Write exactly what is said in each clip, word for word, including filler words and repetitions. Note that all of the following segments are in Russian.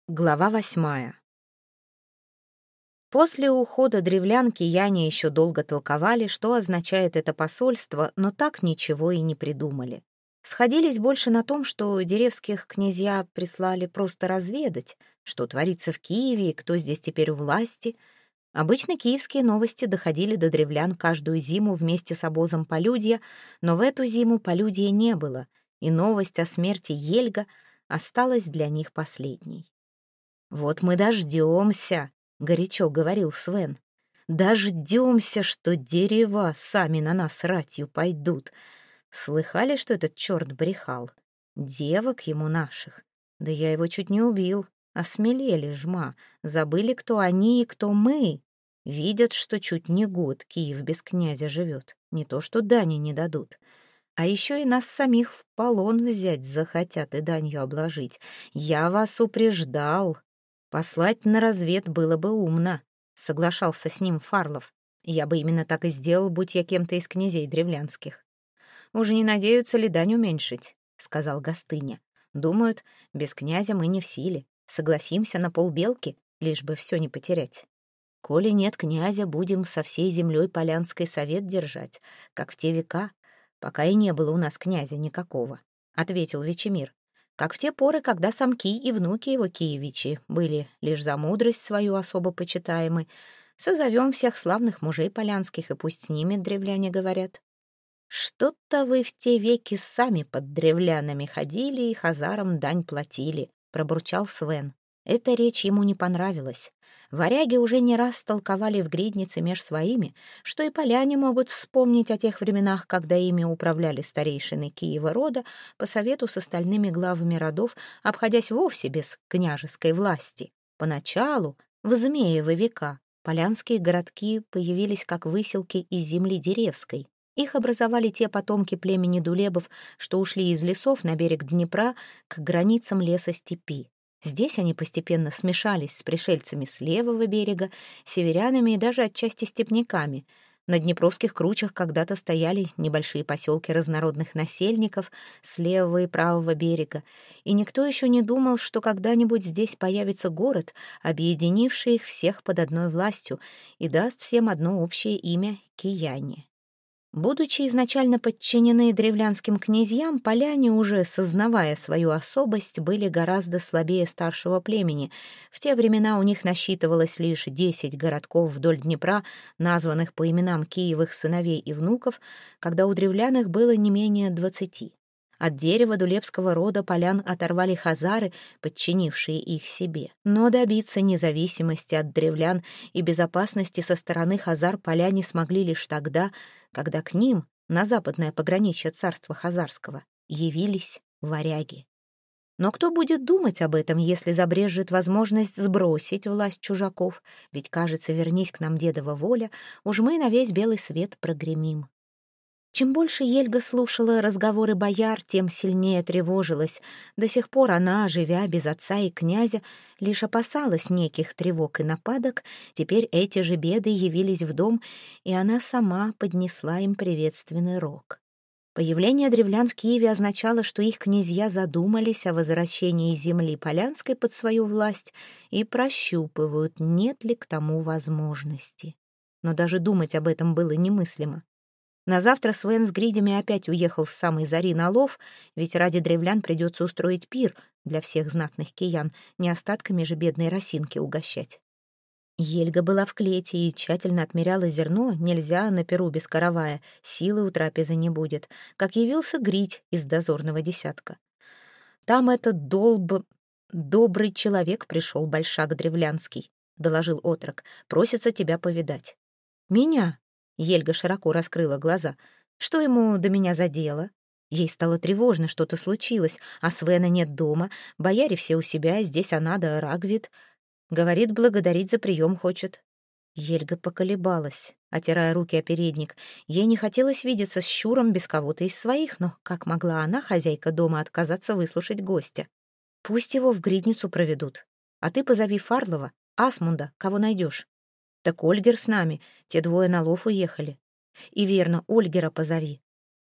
Глава восьмая. После ухода древлянки Яне еще долго толковали, что означает это посольство, но так ничего и не придумали. Сходились больше на том, что деревских князья прислали просто разведать, что творится в Киеве и кто здесь теперь у власти. Обычно киевские новости доходили до древлян каждую зиму вместе с обозом полюдья, но в эту зиму полюдья не было, и новость о смерти Ельга осталась для них последней. «Вот мы дождемся», — горячо говорил Свен. «Дождемся, что дерева сами на нас ратью пойдут. Слыхали, что этот черт брехал? Девок ему наших. Да я его чуть не убил. Осмелели жма. Забыли, кто они и кто мы. Видят, что чуть не год Киев без князя живет. Не то, что дани не дадут. А еще и нас самих в полон взять захотят и данью обложить. Я вас упреждал». «Послать на развед было бы умно», — соглашался с ним Фарлов. «Я бы именно так и сделал, будь я кем-то из князей древлянских». «Уже не надеются ли дань уменьшить», — сказал Гостыня. «Думают, без князя мы не в силе. Согласимся на полбелки, лишь бы все не потерять. Коли нет князя, будем со всей землей Полянской совет держать, как в те века, пока и не было у нас князя никакого», — ответил Вечемир. «Как в те поры, когда самки и внуки его киевичи были лишь за мудрость свою особо почитаемы, созовем всех славных мужей полянских, и пусть с ними древляне говорят». «Что-то вы в те веки сами под древлянами ходили и хазарам дань платили», — пробурчал Свен. Эта речь ему не понравилась. Варяги уже не раз толковали в гриднице меж своими, что и поляне могут вспомнить о тех временах, когда ими управляли старейшины Киева рода по совету с остальными главами родов, обходясь вовсе без княжеской власти. Поначалу, в Змеевы века, полянские городки появились как выселки из земли деревской. Их образовали те потомки племени Дулебов, что ушли из лесов на берег Днепра к границам леса-степи. Здесь они постепенно смешались с пришельцами с левого берега, северянами и даже отчасти степняками. На днепровских кручах когда-то стояли небольшие поселки разнородных насельников с левого и правого берега, и никто еще не думал, что когда-нибудь здесь появится город, объединивший их всех под одной властью, и даст всем одно общее имя — Кияне. Будучи изначально подчинены древлянским князьям, поляне, уже сознавая свою особость, были гораздо слабее старшего племени. В те времена у них насчитывалось лишь десять городков вдоль Днепра, названных по именам Киевых сыновей и внуков, когда у древлян их было не менее двадцати. От дерева дулебского рода полян оторвали хазары, подчинившие их себе. Но добиться независимости от древлян и безопасности со стороны хазар поляне смогли лишь тогда, когда к ним, на западное пограничье царства хазарского, явились варяги. Но кто будет думать об этом, если забрежет возможность сбросить власть чужаков? Ведь, кажется, вернись к нам дедова воля, уж мы на весь белый свет прогремим. Чем больше Ельга слушала разговоры бояр, тем сильнее тревожилась. До сих пор она, живя без отца и князя, лишь опасалась неких тревог и нападок. Теперь эти же беды явились в дом, и она сама поднесла им приветственный рог. Появление древлян в Киеве означало, что их князья задумались о возвращении земли Полянской под свою власть и прощупывают, нет ли к тому возможности. Но даже думать об этом было немыслимо. На завтра Свен с гридями опять уехал с самой зари на лов, ведь ради древлян придется устроить пир для всех знатных киян, не остатками же бедной росинки угощать. Ельга была в клете и тщательно отмеряла зерно, нельзя на перу без каравая, силы у трапезы не будет, как явился гридь из дозорного десятка. «Там этот долб... добрый человек пришел, большак древлянский», — доложил отрок, — «просится тебя повидать». «Меня?» Ельга широко раскрыла глаза. «Что ему до меня за дело?» Ей стало тревожно, что-то случилось, а Свена нет дома, бояре все у себя, здесь она да Рагвид. Говорит, благодарить за прием хочет. Ельга поколебалась, отирая руки о передник. Ей не хотелось видеться с Щуром без кого-то из своих, но как могла она, хозяйка дома, отказаться выслушать гостя? «Пусть его в гридницу проведут. А ты позови Фарлова, Асмунда, кого найдешь. Так Ольгер с нами, те двое на лов уехали. И верно, Ольгера позови.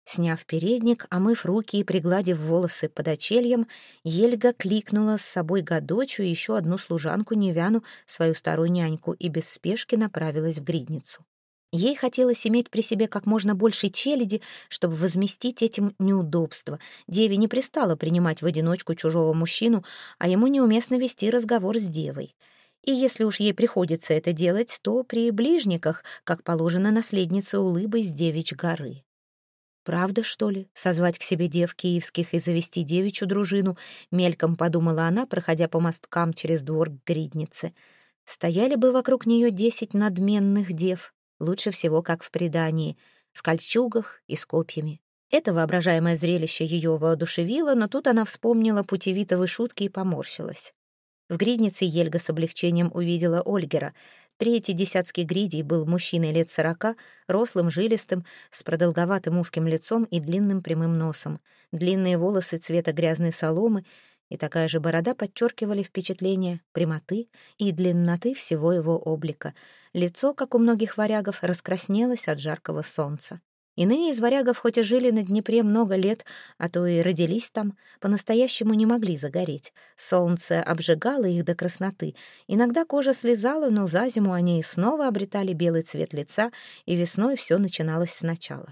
Сняв передник, омыв руки и пригладив волосы под очельем, Ельга кликнула с собой Гадочу и еще одну служанку Невяну, свою старую няньку, и без спешки направилась в гридницу. Ей хотелось иметь при себе как можно больше челяди, чтобы возместить этим неудобства. Деве не пристало принимать в одиночку чужого мужчину, а ему неуместно вести разговор с девой. И если уж ей приходится это делать, то при ближниках, как положено наследнице Улыбы с Девич горы. «Правда, что ли, созвать к себе дев киевских и завести девичью дружину?» — мельком подумала она, проходя по мосткам через двор к гриднице. «Стояли бы вокруг нее десять надменных дев, лучше всего, как в предании, в кольчугах и с копьями». Это воображаемое зрелище ее воодушевило, но тут она вспомнила путевитовы шутки и поморщилась. В гриднице Ельга с облегчением увидела Ольгера. Третий десятский гридий был мужчиной лет сорока, рослым, жилистым, с продолговатым узким лицом и длинным прямым носом. Длинные волосы цвета грязной соломы и такая же борода подчеркивали впечатление прямоты и длинноты всего его облика. Лицо, как у многих варягов, раскраснелось от жаркого солнца. Иные из варягов, хоть и жили на Днепре много лет, а то и родились там, по-настоящему не могли загореть. Солнце обжигало их до красноты. Иногда кожа слезала, но за зиму они снова обретали белый цвет лица, и весной все начиналось сначала.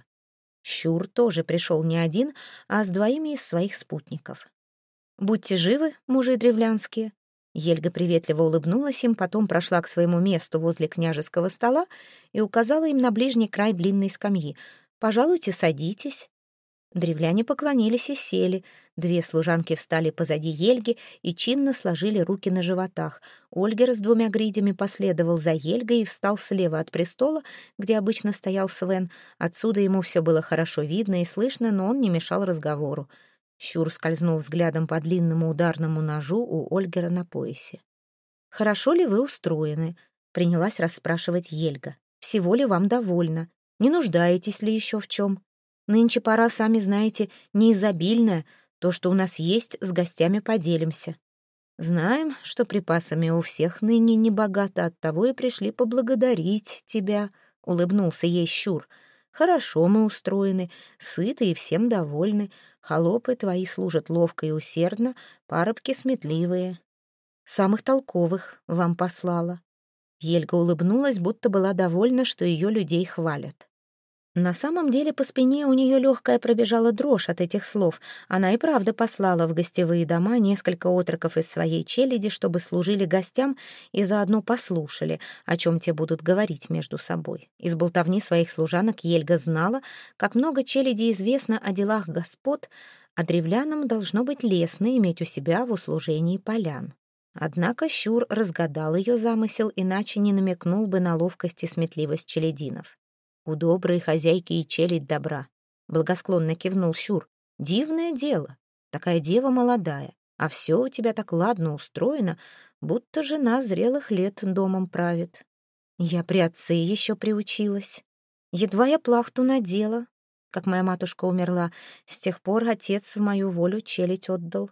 Щур тоже пришел не один, а с двоими из своих спутников. «Будьте живы, мужи древлянские». Ельга приветливо улыбнулась им, потом прошла к своему месту возле княжеского стола и указала им на ближний край длинной скамьи. «Пожалуйте, садитесь». Древляне поклонились и сели. Две служанки встали позади Ельги и чинно сложили руки на животах. Ольгер с двумя гридями последовал за Ельгой и встал слева от престола, где обычно стоял Свен. Отсюда ему все было хорошо видно и слышно, но он не мешал разговору. Щур скользнул взглядом по длинному ударному ножу у Ольгера на поясе. «Хорошо ли вы устроены?» — принялась расспрашивать Ельга. «Всего ли вам довольно? Не нуждаетесь ли еще в чем? Нынче пора, сами знаете, неизобильная. То, что у нас есть, с гостями поделимся. Знаем, что припасами у всех ныне не богато, оттого и пришли поблагодарить тебя», — улыбнулся ей Щур. «Хорошо мы устроены, сыты и всем довольны. Холопы твои служат ловко и усердно, парубки сметливые. Самых толковых вам послала». Ельга улыбнулась, будто была довольна, что ее людей хвалят. На самом деле по спине у нее легкая пробежала дрожь от этих слов. Она и правда послала в гостевые дома несколько отроков из своей челяди, чтобы служили гостям и заодно послушали, о чем те будут говорить между собой. Из болтовни своих служанок Ельга знала, как много челяди известно о делах господ, а древлянам должно быть лестно иметь у себя в услужении полян. Однако Щур разгадал ее замысел, иначе не намекнул бы на ловкость и сметливость челядинов. «У доброй хозяйки и челядь добра», — благосклонно кивнул Щур. «Дивное дело. Такая дева молодая, а все у тебя так ладно устроено, будто жена зрелых лет домом правит. Я при отце еще приучилась. Едва я плахту надела, как моя матушка умерла, с тех пор отец в мою волю челядь отдал.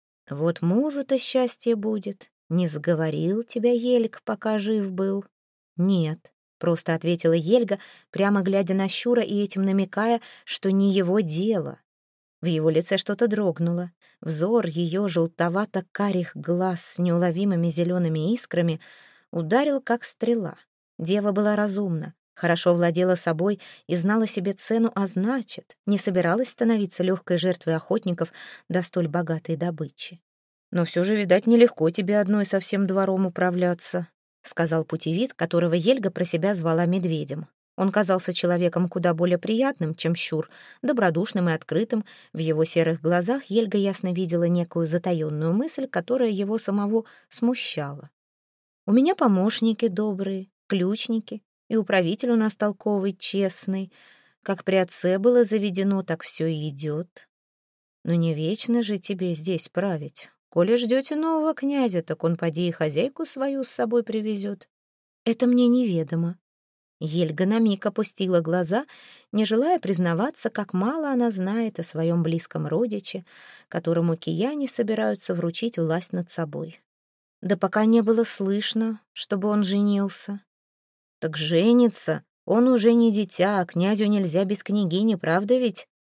Вот мужу-то счастье будет. Не сговорил тебя Ельг, пока жив был?» «Нет», — просто ответила Ельга, прямо глядя на Щура и этим намекая, что не его дело. В его лице что-то дрогнуло. Взор ее желтовато-карих глаз с неуловимыми зелеными искрами ударил, как стрела. Дева была разумна, хорошо владела собой и знала себе цену, а значит, не собиралась становиться легкой жертвой охотников до столь богатой добычи. «Но все же, видать, нелегко тебе одной со всем двором управляться», — сказал путевит, которого Ельга про себя звала Медведем. Он казался человеком куда более приятным, чем Щур, добродушным и открытым. В его серых глазах Ельга ясно видела некую затаенную мысль, которая его самого смущала. «У меня помощники добрые, ключники, и управитель у нас толковый, честный. Как при отце было заведено, так все и идет. Но не вечно же тебе здесь править. Коли ждете нового князя, так он поди и хозяйку свою с собой привезет. Это мне неведомо». Ельга на миг опустила глаза, не желая признаваться, как мало она знает о своем близком родиче, которому кияне собираются вручить власть над собой. Да пока не было слышно, чтобы он женился. «Так женится, он уже не дитя, а князю нельзя без княгини, правда ведь?»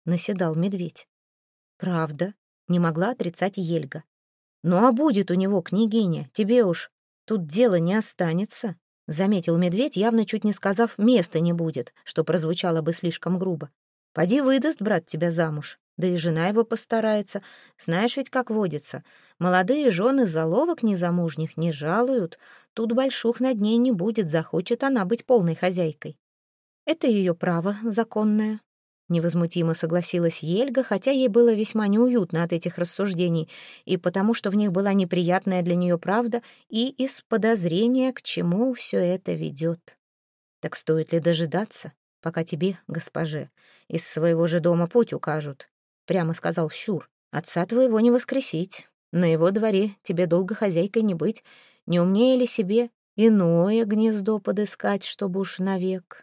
наседал медведь. Правда, не могла отрицать Ельга. Ну а будет у него, княгиня, тебе уж тут дело не останется, заметил медведь, явно чуть не сказав, места не будет, что прозвучало бы слишком грубо. Поди выдаст брат тебя замуж, да и жена его постарается. Знаешь ведь, как водится. Молодые жены заловок незамужних не жалуют. Тут больших над ней не будет, захочет она быть полной хозяйкой. Это ее право законное. Невозмутимо согласилась Ельга, хотя ей было весьма неуютно от этих рассуждений, и потому что в них была неприятная для нее правда, и из подозрения, к чему все это ведет. Так стоит ли дожидаться, пока тебе, госпоже, из своего же дома путь укажут? Прямо сказал Щур. Отца твоего не воскресить, на его дворе тебе долго хозяйкой не быть, не умнее ли себе иное гнездо подыскать, чтобы уж навек?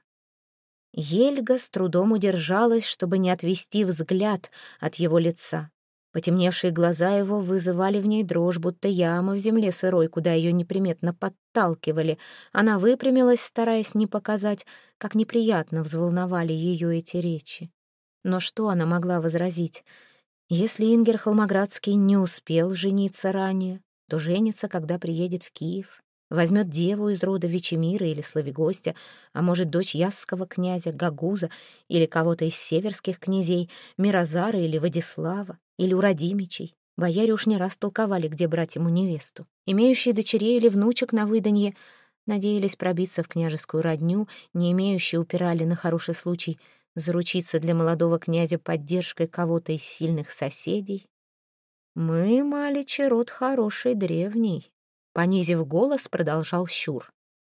Ельга с трудом удержалась, чтобы не отвести взгляд от его лица. Потемневшие глаза его вызывали в ней дрожь, будто яма в земле сырой, куда ее неприметно подталкивали. Она выпрямилась, стараясь не показать, как неприятно взволновали ее эти речи. Но что она могла возразить? Если Ингер Холмоградский не успел жениться ранее, то женится, когда приедет в Киев. Возьмет деву из рода Вечемира или Славигостя, а может, дочь ясского князя Гагуза или кого-то из северских князей, Мирозара или Владислава, или Урадимичей. Бояре уж не раз толковали, где брать ему невесту. Имеющие дочерей или внучек на выданье надеялись пробиться в княжескую родню, не имеющие упирали на хороший случай заручиться для молодого князя поддержкой кого-то из сильных соседей. «Мы, маличи, род хороший, древний», — понизив голос, продолжал Щур.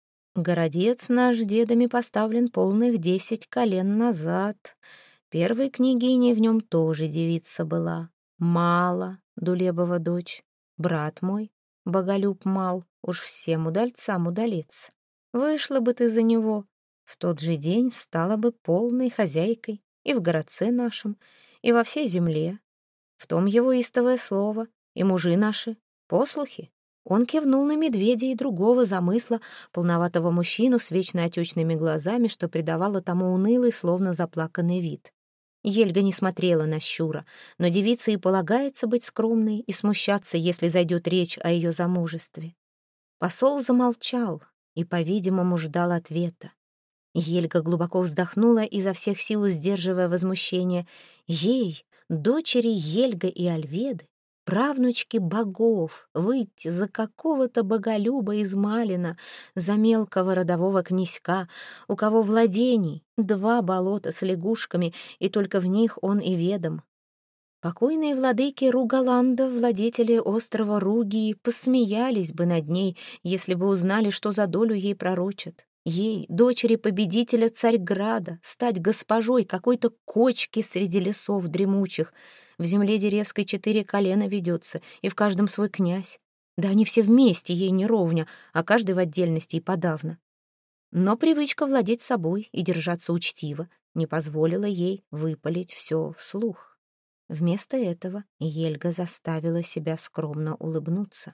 «Городец наш дедами поставлен полных десять колен назад. Первой княгиней в нем тоже девица была. Мала, Дулебова дочь. Брат мой, Боголюб Мал, уж всем удальцам удалец. Вышла бы ты за него, в тот же день стала бы полной хозяйкой и в городце нашем, и во всей земле. В том его истовое слово, и мужи наши — послухи». Он кивнул на медведя и другого замысла, полноватого мужчину с вечно отечными глазами, что придавало тому унылый, словно заплаканный вид. Ельга не смотрела на Щура, но девице и полагается быть скромной и смущаться, если зайдет речь о ее замужестве. Посол замолчал и, по-видимому, ждал ответа. Ельга глубоко вздохнула, изо всех сил сдерживая возмущение. Ей, дочери Ельга и Альведы, правнучки богов, выйти за какого-то боголюба из Малина, за мелкого родового князька, у кого владений два болота с лягушками, и только в них он и ведом. Покойные владыки Ругаланда, владетели острова Ругии, посмеялись бы над ней, если бы узнали, что за долю ей пророчат. Ей, дочери победителя Царьграда, стать госпожой какой-то кочки среди лесов дремучих. В земле деревской четыре колена ведется, и в каждом свой князь. Да они все вместе ей не ровня, а каждый в отдельности и подавно. Но привычка владеть собой и держаться учтиво не позволила ей выпалить все вслух. Вместо этого Ельга заставила себя скромно улыбнуться.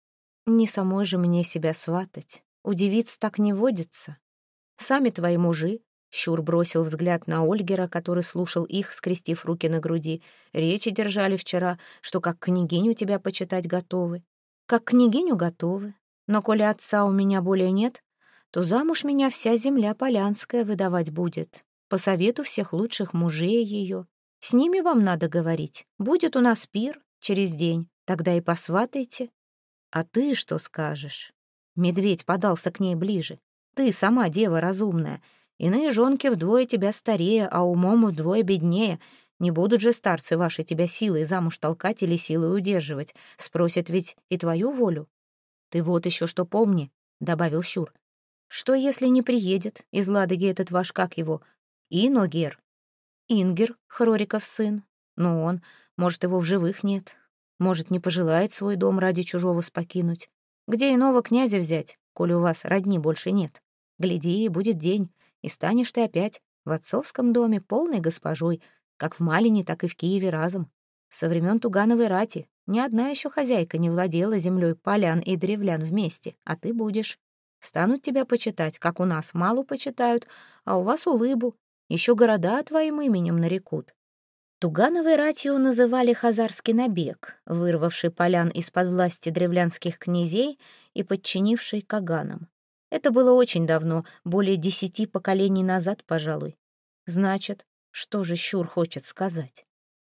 «Не самой же мне себя сватать. У девиц так не водится. Сами твои мужи», — Щур бросил взгляд на Ольгера, который слушал их, скрестив руки на груди, «речи держали вчера, что как княгиню тебя почитать готовы. Как княгиню готовы. Но коли отца у меня более нет, то замуж меня вся земля полянская выдавать будет, по совету всех лучших мужей ее. С ними вам надо говорить. Будет у нас пир через день, тогда и посватайте. А ты что скажешь?» Медведь подался к ней ближе. «Ты сама дева разумная. Иные жонки вдвое тебя старее, а умом вдвое беднее. Не будут же старцы ваши тебя силой замуж толкать или силой удерживать. Спросят ведь и твою волю. Ты вот еще что помни», — добавил Щур. «Что, если не приедет из Ладоги этот ваш, как его, Иногер? Ингер, Хрориков сын. Но он, может, его в живых нет. Может, не пожелает свой дом ради чужого спокинуть. Где иного князя взять, коли у вас родни больше нет? Гляди, будет день, и станешь ты опять в отцовском доме полной госпожой, как в Малине, так и в Киеве разом. Со времен Тугановой рати ни одна еще хозяйка не владела землей полян и древлян вместе, а ты будешь. Станут тебя почитать, как у нас Малу почитают, а у вас Улыбу. Еще города твоим именем нарекут. Тугановой ратью называли хазарский набег, вырвавший полян из-под власти древлянских князей и подчинивший каганам. Это было очень давно, более десяти поколений назад, пожалуй. Значит, что же Щур хочет сказать?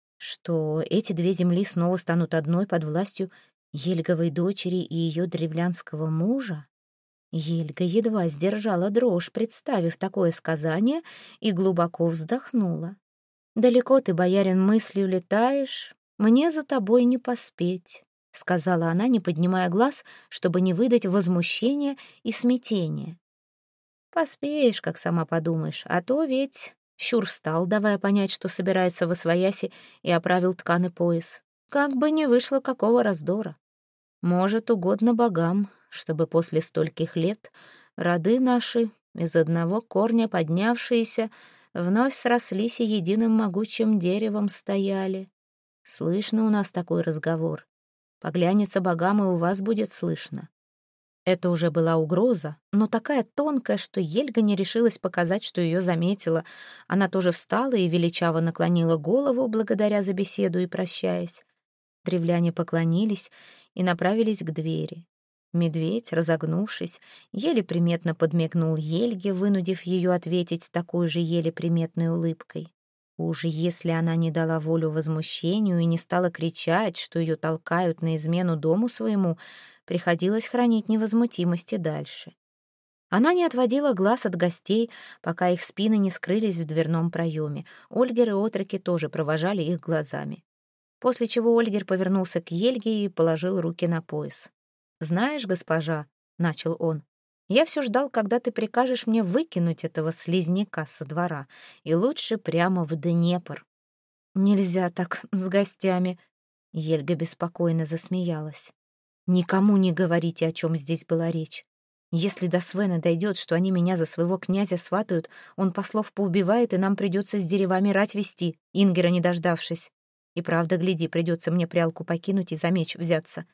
Что эти две земли снова станут одной под властью Ельговой дочери и ее древлянского мужа? Ельга едва сдержала дрожь, представив такое сказание, и глубоко вздохнула. «Далеко ты, боярин, мыслью летаешь, мне за тобой не поспеть», — сказала она, не поднимая глаз, чтобы не выдать возмущения и смятения. «Поспеешь, как сама подумаешь, а то ведь...» Щур встал, давая понять, что собирается восвояси, и оправил тканый пояс. «Как бы не вышло какого раздора. Может, угодно богам, чтобы после стольких лет роды наши, из одного корня поднявшиеся, вновь срослись и единым могучим деревом стояли. Слышно у нас такой разговор. Поглянется богам, и у вас будет слышно». Это уже была угроза, но такая тонкая, что Ельга не решилась показать, что ее заметила. Она тоже встала и величаво наклонила голову, благодаря за беседу и прощаясь. Древляне поклонились и направились к двери. Медведь, разогнувшись, еле приметно подмигнул Ельге, вынудив ее ответить такой же еле приметной улыбкой. Уже если она не дала волю возмущению и не стала кричать, что ее толкают на измену дому своему, приходилось хранить невозмутимость и дальше. Она не отводила глаз от гостей, пока их спины не скрылись в дверном проеме. Ольгер и отроки тоже провожали их глазами. После чего Ольгер повернулся к Ельге и положил руки на пояс. «Знаешь, госпожа», — начал он, — «я все ждал, когда ты прикажешь мне выкинуть этого слизняка со двора, и лучше прямо в Днепр». «Нельзя так с гостями», — Ельга беспокойно засмеялась. «Никому не говорите, о чем здесь была речь. Если до Свена дойдет, что они меня за своего князя сватают, он послов поубивает, и нам придется с деревами рать вести, Ингера не дождавшись. И правда, гляди, придется мне прялку покинуть и за меч взяться».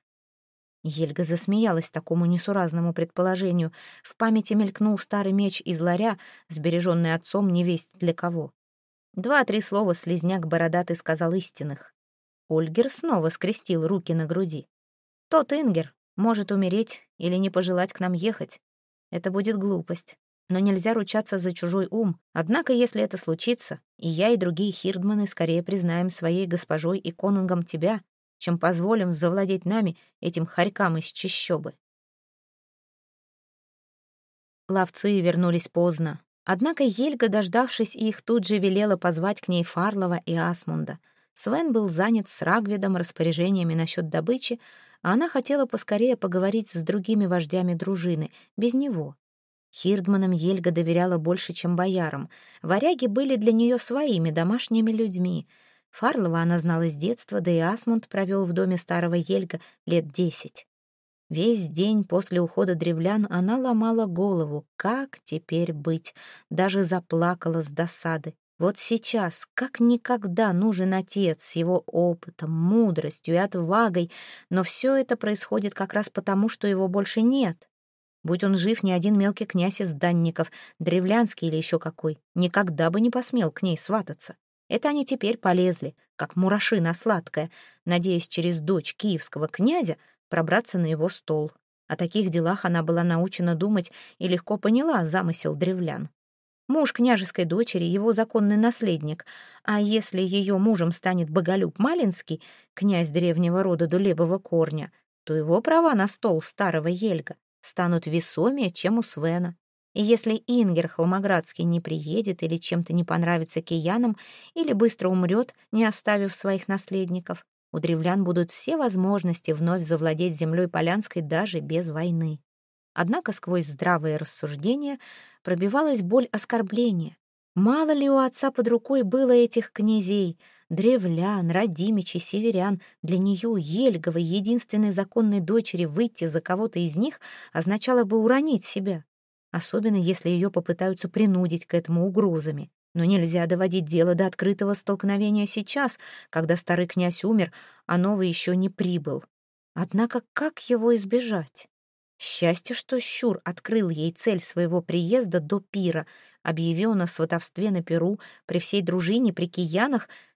Ельга засмеялась такому несуразному предположению. В памяти мелькнул старый меч из ларя, сбереженный отцом невесть для кого. Два-три слова слизняк бородатый сказал истинных. Ольгер снова скрестил руки на груди. «Тот Ингер может умереть или не пожелать к нам ехать. Это будет глупость, но нельзя ручаться за чужой ум. Однако, если это случится, и я, и другие хирдманы скорее признаем своей госпожой и конунгом тебя, чем позволим завладеть нами, этим хорькам из чащобы». Ловцы вернулись поздно. Однако Ельга, дождавшись их, тут же велела позвать к ней Фарлова и Асмунда. Свен был занят с Рагведом распоряжениями насчет добычи, а она хотела поскорее поговорить с другими вождями дружины, без него. Хирдманам Ельга доверяла больше, чем боярам. Варяги были для нее своими домашними людьми. Фарлова она знала с детства, да и Асмунд провел в доме старого Ельга лет десять. Весь день после ухода древлян она ломала голову, как теперь быть, даже заплакала с досады. Вот сейчас, как никогда, нужен отец с его опытом, мудростью и отвагой, но все это происходит как раз потому, что его больше нет. Будь он жив, ни один мелкий князь из данников, древлянский или еще какой, никогда бы не посмел к ней свататься. Это они теперь полезли, как мураши на сладкое, надеясь через дочь киевского князя пробраться на его стол. О таких делах она была научена думать и легко поняла замысел древлян. Муж княжеской дочери — его законный наследник, а если ее мужем станет Боголюб Малинский, князь древнего рода Дулебова корня, то его права на стол старого Ельга станут весомее, чем у Свена. И если Ингер Холмоградский не приедет или чем-то не понравится киянам, или быстро умрет, не оставив своих наследников, у древлян будут все возможности вновь завладеть землей Полянской даже без войны. Однако сквозь здравые рассуждения пробивалась боль оскорбления. Мало ли у отца под рукой было этих князей, древлян, родимичей, северян. Для нее, Ельговой, единственной законной дочери, выйти за кого-то из них означало бы уронить себя, особенно если ее попытаются принудить к этому угрозами. Но нельзя доводить дело до открытого столкновения сейчас, когда старый князь умер, а новый еще не прибыл. Однако как его избежать? Счастье, что Щур открыл ей цель своего приезда до пира, объявил на сватовстве на Перу при всей дружине, при киянах,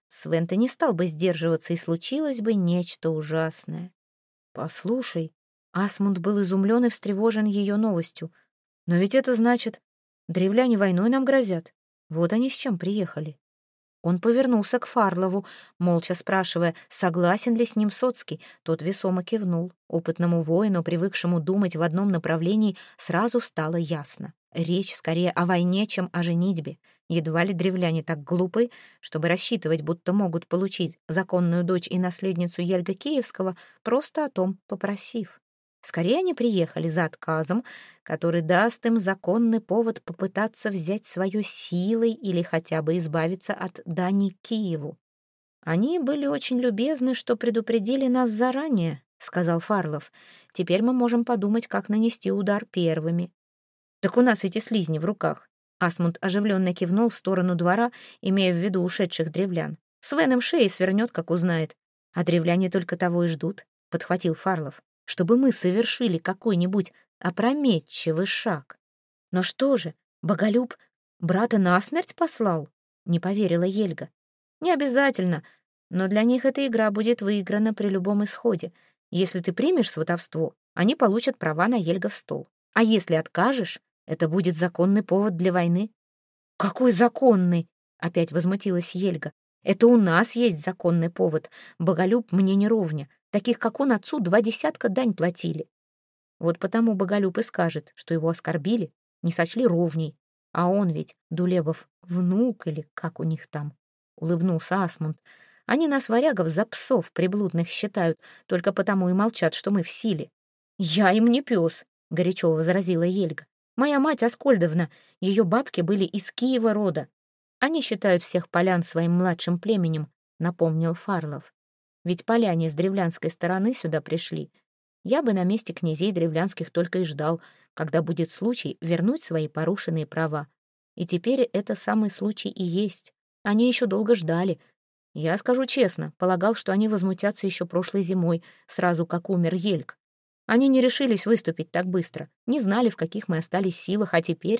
Свен-то не стал бы сдерживаться, и случилось бы нечто ужасное. «Послушай», Асмунд был изумлен и встревожен ее новостью. «Но ведь это значит, древляне войной нам грозят. Вот они с чем приехали». Он повернулся к Фарлову, молча спрашивая, согласен ли с ним Соцкий. Тот весомо кивнул. Опытному воину, привыкшему думать в одном направлении, сразу стало ясно. Речь скорее о войне, чем о женитьбе. Едва ли древляне так глупы, чтобы рассчитывать, будто могут получить законную дочь и наследницу Ельга Киевского, просто о том попросив. Скорее они приехали за отказом, который даст им законный повод попытаться взять свое силой или хотя бы избавиться от дани Киеву. «Они были очень любезны, что предупредили нас заранее», — сказал Фарлов. «Теперь мы можем подумать, как нанести удар первыми». «Так у нас эти слизни в руках». Асмунд оживленно кивнул в сторону двора, имея в виду ушедших древлян. «Свен им шеи свернет, как узнает. А древляне только того и ждут», — подхватил Фарлов, «чтобы мы совершили какой-нибудь опрометчивый шаг». «Но что же, Боголюб брата насмерть послал?» — не поверила Ельга. «Не обязательно, но для них эта игра будет выиграна при любом исходе. Если ты примешь сватовство, они получат права на Ельгов стол. А если откажешь, это будет законный повод для войны». «Какой законный?» — опять возмутилась Ельга. «Это у нас есть законный повод. Боголюб мне не ровня. Таких, как он, отцу два десятка дань платили». Вот потому Боголюб и скажет, что его оскорбили, не сочли ровней. А он ведь, Дулебов, внук или как у них там, — улыбнулся Асмунд. Они нас, варягов, за псов приблудных считают, только потому и молчат, что мы в силе. «Я им не пес», — горячо возразила Ельга. «Моя мать Аскольдовна, ее бабки были из Киева рода. Они считают всех полян своим младшим племенем», — напомнил Фарлов. «Ведь поляне с древлянской стороны сюда пришли. Я бы на месте князей древлянских только и ждал, когда будет случай вернуть свои порушенные права. И теперь это самый случай и есть. Они еще долго ждали. Я скажу честно, полагал, что они возмутятся еще прошлой зимой, сразу как умер Ельг. Они не решились выступить так быстро, не знали, в каких мы остались силах, а теперь...»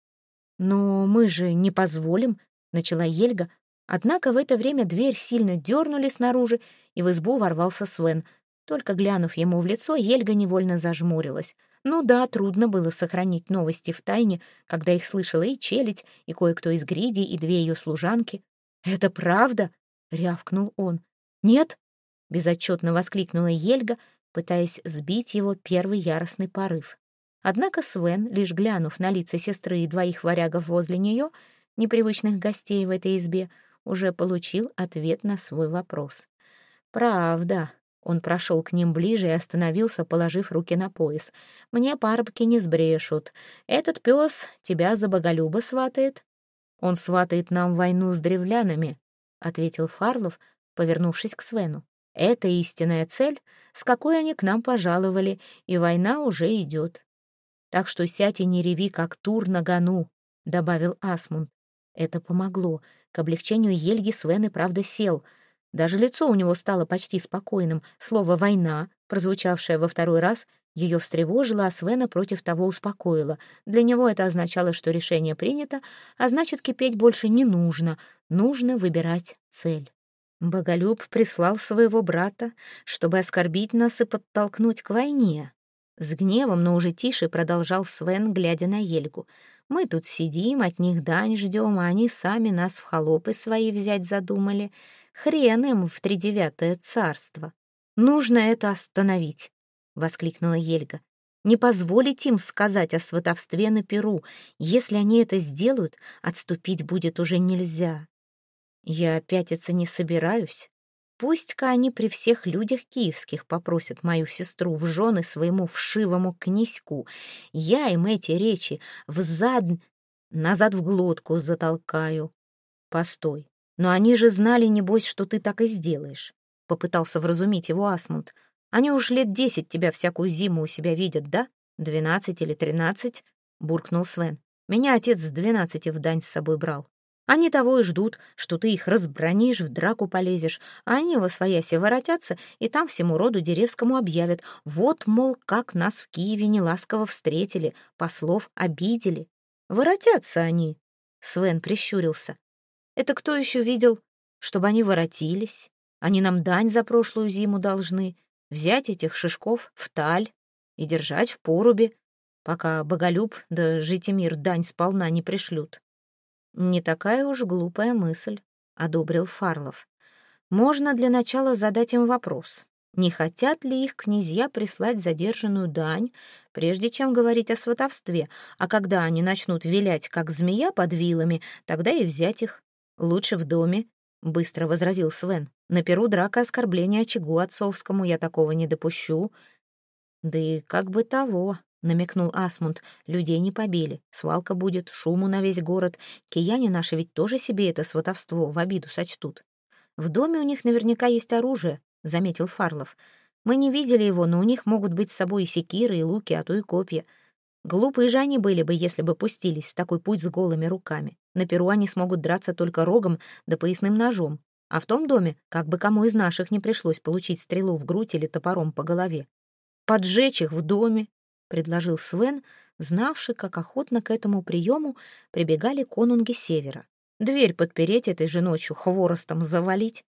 «Но мы же не позволим», — начала Ельга. Однако в это время дверь сильно дернули снаружи, и в избу ворвался Свен. Только глянув ему в лицо, Ельга невольно зажмурилась. Ну да, трудно было сохранить новости в тайне, когда их слышала и челядь, и кое-кто из гриди, и две ее служанки. «Это правда?» — рявкнул он. «Нет?» — безотчетно воскликнула Ельга, пытаясь сбить его первый яростный порыв. Однако Свен, лишь глянув на лица сестры и двоих варягов возле нее, непривычных гостей в этой избе, уже получил ответ на свой вопрос. «Правда». Он прошел к ним ближе и остановился, положив руки на пояс. «Мне парубки не сбрешут. Этот пес тебя за Боголюба сватает». «Он сватает нам войну с древлянами», — ответил Фарлов, повернувшись к Свену. «Это истинная цель, с какой они к нам пожаловали, и война уже идет. Так что сядь и не реви, как тур на гону», — добавил Асмунд. Это помогло. К облегчению Ельги Свен и правда сел. Даже лицо у него стало почти спокойным. Слово «война», прозвучавшее во второй раз, ее встревожило, а Свена против того успокоило. Для него это означало, что решение принято, а значит, кипеть больше не нужно. Нужно выбирать цель. Боголюб прислал своего брата, чтобы оскорбить нас и подтолкнуть к войне. С гневом, но уже тише продолжал Свен, глядя на Ельгу. «Мы тут сидим, от них дань ждем, а они сами нас в холопы свои взять задумали. Хрен им в тридевятое царство. Нужно это остановить», — воскликнула Ельга. «Не позволить им сказать о сватовстве на Перу. Если они это сделают, отступить будет уже нельзя. Я пятиться не собираюсь. Пусть-ка они при всех людях киевских попросят мою сестру в жены своему вшивому князьку. Я им эти речи взад, назад в глотку затолкаю. Постой, но они же знали, небось, что ты так и сделаешь», — попытался вразумить его Асмунд. «Они уж лет десять тебя всякую зиму у себя видят, да? Двенадцать или тринадцать?» — буркнул Свен. «Меня отец с двенадцати в дань с собой брал. Они того и ждут, что ты их разбранишь, в драку полезешь, а они восвояси воротятся и там всему роду деревскому объявят. Вот, мол, как нас в Киеве неласково встретили, послов обидели. Воротятся они». Свен прищурился. «Это кто еще видел?» чтобы они воротились. Они нам дань за прошлую зиму должны. Взять этих шишков в таль и держать в порубе, пока Боголюб да Житимир дань сполна не пришлют. Не такая уж глупая мысль, — одобрил Фарлов. Можно для начала задать им вопрос, не хотят ли их князья прислать задержанную дань, прежде чем говорить о сватовстве, а когда они начнут вилять, как змея под вилами, тогда и взять их. Лучше в доме, — быстро возразил Свен. На перу драка оскорбления очагу отцовскому, я такого не допущу. Да и как бы того, — намекнул Асмунд, — людей не побили, свалка будет, шуму на весь город. Кияне наши ведь тоже себе это сватовство в обиду сочтут. В доме у них наверняка есть оружие, — заметил Фарлов. Мы не видели его, но у них могут быть с собой и секиры, и луки, а то и копья. Глупые же они были бы, если бы пустились в такой путь с голыми руками. На перу они смогут драться только рогом да поясным ножом, а в том доме, как бы кому из наших не пришлось получить стрелу в грудь или топором по голове. «Поджечь их в доме», — предложил Свен, знавший, как охотно к этому приему прибегали конунги севера. «Дверь подпереть этой же ночью, хворостом завалить.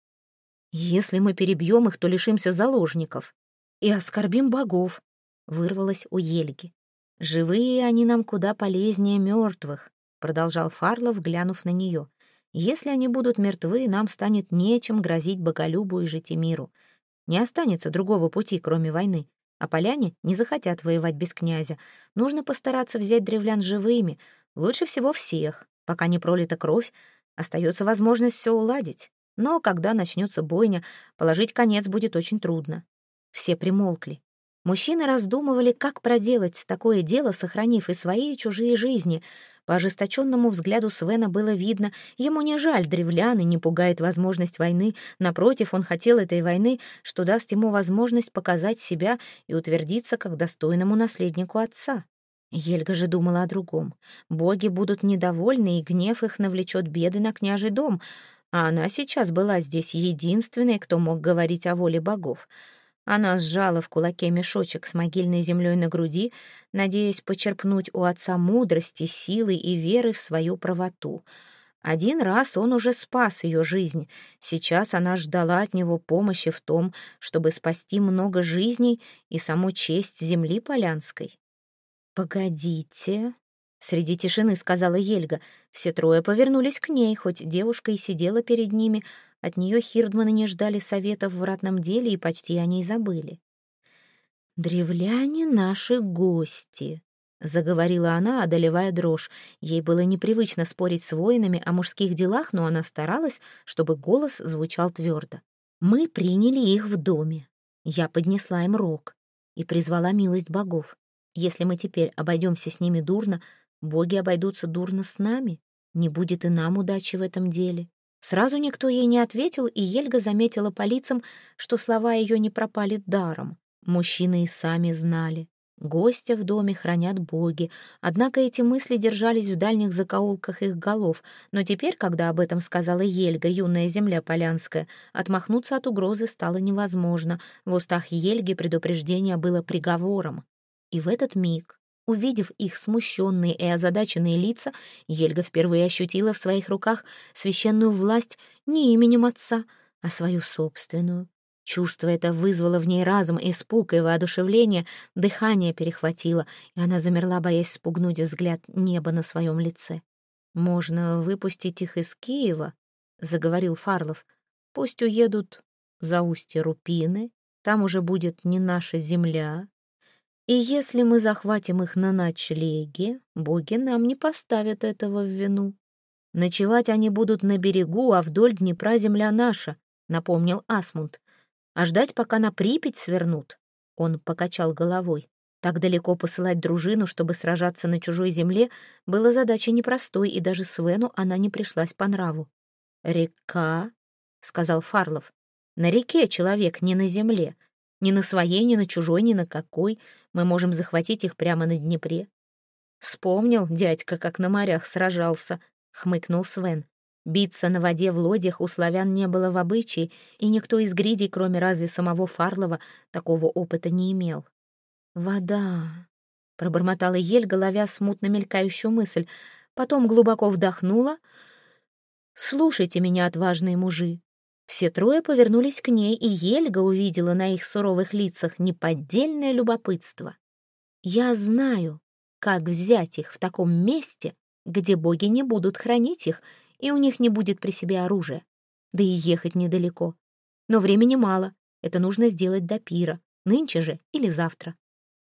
Если мы перебьем их, то лишимся заложников и оскорбим богов», — вырвалось у Ельги. «Живые они нам куда полезнее мертвых», — продолжал Фарлов, глянув на нее. «Если они будут мертвы, нам станет нечем грозить Боголюбу и Житимиру. Не останется другого пути, кроме войны. А поляне не захотят воевать без князя. Нужно постараться взять древлян живыми, лучше всего всех. Пока не пролита кровь, остается возможность все уладить. Но когда начнется бойня, положить конец будет очень трудно». Все примолкли. Мужчины раздумывали, как проделать такое дело, сохранив и свои, и чужие жизни. По ожесточенному взгляду Свена было видно, ему не жаль древлян и не пугает возможность войны. Напротив, он хотел этой войны, что даст ему возможность показать себя и утвердиться как достойному наследнику отца. Ельга же думала о другом. Боги будут недовольны, и гнев их навлечет беды на княжий дом, а она сейчас была здесь единственной, кто мог говорить о воле богов. Она сжала в кулаке мешочек с могильной землей на груди, надеясь почерпнуть у отца мудрости, силы и веры в свою правоту. Один раз он уже спас ее жизнь. Сейчас она ждала от него помощи в том, чтобы спасти много жизней и саму честь земли полянской. «Погодите», — среди тишины сказала Ельга. Все трое повернулись к ней, хоть девушка и сидела перед ними. От нее хирдманы не ждали советов в ратном деле и почти о ней забыли. «Древляне наши гости», — заговорила она, одолевая дрожь. Ей было непривычно спорить с воинами о мужских делах, но она старалась, чтобы голос звучал твердо. «Мы приняли их в доме. Я поднесла им рог и призвала милость богов. Если мы теперь обойдемся с ними дурно, боги обойдутся дурно с нами. Не будет и нам удачи в этом деле». Сразу никто ей не ответил, и Ельга заметила по лицам, что слова ее не пропали даром. Мужчины и сами знали. Гостя в доме хранят боги, однако эти мысли держались в дальних закоулках их голов, но теперь, когда об этом сказала Ельга, юная земля полянская, отмахнуться от угрозы стало невозможно. В устах Ельги предупреждение было приговором. И в этот миг, увидев их смущенные и озадаченные лица, Ельга впервые ощутила в своих руках священную власть не именем отца, а свою собственную. Чувство это вызвало в ней разом испуг и воодушевление, дыхание перехватило, и она замерла, боясь спугнуть взгляд неба на своем лице. «Можно выпустить их из Киева», — заговорил Фарлов. «Пусть уедут за устье Рупины, там уже будет не наша земля. И если мы захватим их на ночлеге, боги нам не поставят этого в вину. Ночевать они будут на берегу, а вдоль Днепра земля наша», — напомнил Асмунд. «А ждать, пока на Припять свернут?» Он покачал головой. Так далеко посылать дружину, чтобы сражаться на чужой земле, было задачей непростой, и даже Свену она не пришлась по нраву. «Река», — сказал Фарлов. «На реке человек, не на земле. Ни на своей, ни на чужой, ни на какой. Мы можем захватить их прямо на Днепре». «Вспомнил дядька, как на морях сражался», — хмыкнул Свен. Биться на воде в лодьях у славян не было в обычае, и никто из гридей, кроме разве самого Фарлова, такого опыта не имел. «Вода», — пробормотала Ельга, ловя смутно мелькающую мысль, потом глубоко вдохнула «Слушайте меня, отважные мужи». Все трое повернулись к ней, и Ельга увидела на их суровых лицах неподдельное любопытство. «Я знаю, как взять их в таком месте, где боги не будут хранить их, и у них не будет при себе оружия. Да и ехать недалеко. Но времени мало, это нужно сделать до пира, нынче же или завтра».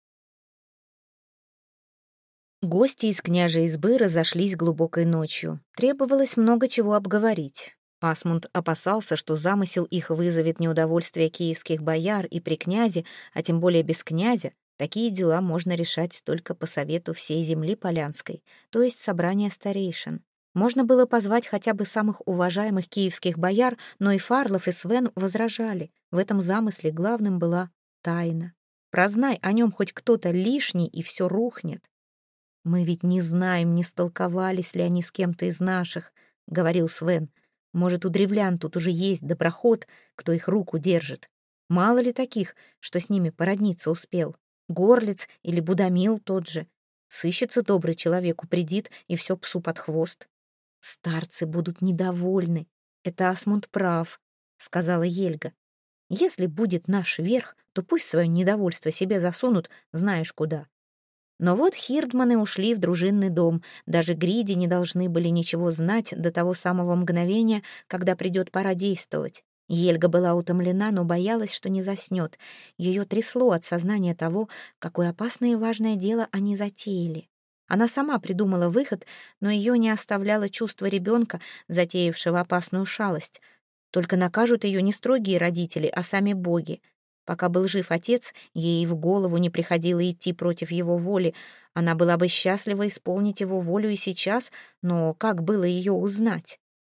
Гости из княжей избы разошлись глубокой ночью. Требовалось много чего обговорить. Асмунд опасался, что замысел их вызовет неудовольствие киевских бояр, и при князе, а тем более без князя, такие дела можно решать только по совету всей земли Полянской, то есть собрания старейшин. Можно было позвать хотя бы самых уважаемых киевских бояр, но и Фарлов, и Свен возражали. В этом замысле главным была тайна. Прознай о нем хоть кто-то лишний, и все рухнет. «Мы ведь не знаем, не столковались ли они с кем-то из наших», — говорил Свен. «Может, у древлян тут уже есть доброход, кто их руку держит. Мало ли таких, что с ними породниться успел. Горлиц или Будамил тот же. Сыщется добрый человек, упредит, и все псу под хвост». «Старцы будут недовольны. Это Асмунд прав», — сказала Ельга. «Если будет наш верх, то пусть свое недовольство себе засунут, знаешь куда». Но вот хирдманы ушли в дружинный дом. Даже гриди не должны были ничего знать до того самого мгновения, когда придет пора действовать. Ельга была утомлена, но боялась, что не заснет. Ее трясло от сознания того, какое опасное и важное дело они затеяли. Она сама придумала выход, но ее не оставляло чувство ребенка, затеявшего опасную шалость. Только накажут ее не строгие родители, а сами боги. Пока был жив отец, ей в голову не приходило идти против его воли. Она была бы счастлива исполнить его волю и сейчас, но как было ее узнать?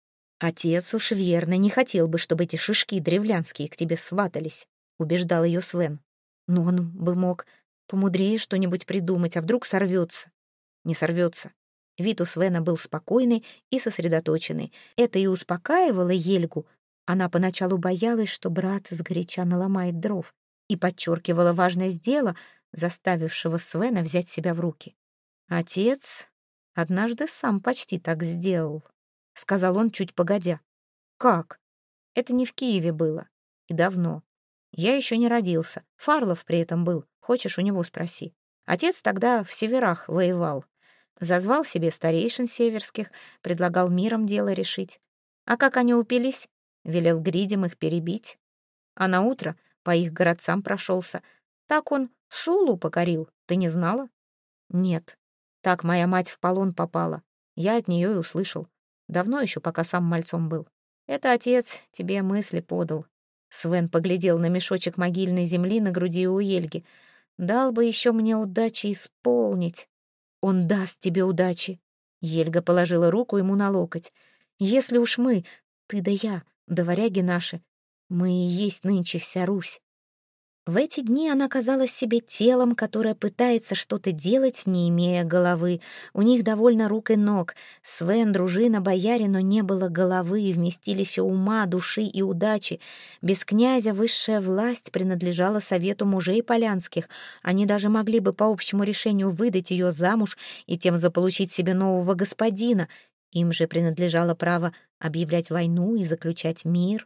«Отец уж верно не хотел бы, чтобы эти шишки древлянские к тебе сватались», — убеждал ее Свен. «Но он бы мог помудрее что-нибудь придумать, а вдруг сорвется?» «Не сорвется». Вид у Свена был спокойный и сосредоточенный. Это и успокаивало Ельгу. Она поначалу боялась, что брат сгоряча наломает дров, и подчеркивала важность дела, заставившего Свена взять себя в руки. «Отец однажды сам почти так сделал», — сказал он чуть погодя. «Как? Это не в Киеве было. И давно. Я еще не родился. Фарлов при этом был. Хочешь, у него спроси. Отец тогда в северах воевал. Зазвал себе старейшин северских, предлагал миром дело решить. А как они упились? Велел гридям их перебить. А на утро по их городцам прошелся. Так он Сулу покорил. Ты не знала?» «Нет. Так моя мать в полон попала. Я от нее и услышал. Давно еще, пока сам мальцом был. Это отец тебе мысли подал». Свен поглядел на мешочек могильной земли на груди у Ельги. «Дал бы еще мне удачи исполнить». «Он даст тебе удачи». Ельга положила руку ему на локоть. «Если уж мы, ты да я, да варяги наши, мы и есть нынче вся Русь». В эти дни она казалась себе телом, которое пытается что-то делать, не имея головы. У них довольно рук и ног. Свен, дружина, бояре, но не было головы, и вместилище ума, души и удачи. Без князя высшая власть принадлежала совету мужей полянских. Они даже могли бы по общему решению выдать ее замуж и тем заполучить себе нового господина. Им же принадлежало право объявлять войну и заключать мир.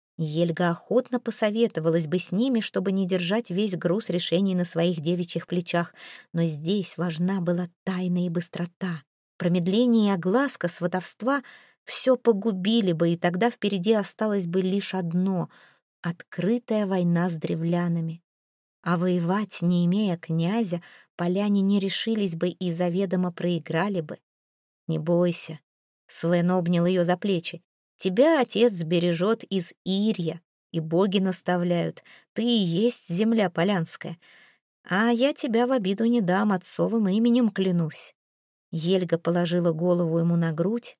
Ельга охотно посоветовалась бы с ними, чтобы не держать весь груз решений на своих девичьих плечах, но здесь важна была тайна и быстрота. Промедление и огласка сватовства все погубили бы, и тогда впереди осталось бы лишь одно — открытая война с древлянами. А воевать, не имея князя, поляне не решились бы и заведомо проиграли бы. «Не бойся», — Свен обнял ее за плечи. «Тебя отец сбережет из Ирья, и боги наставляют. Ты и есть земля полянская. А я тебя в обиду не дам, отцовым именем клянусь». Ельга положила голову ему на грудь.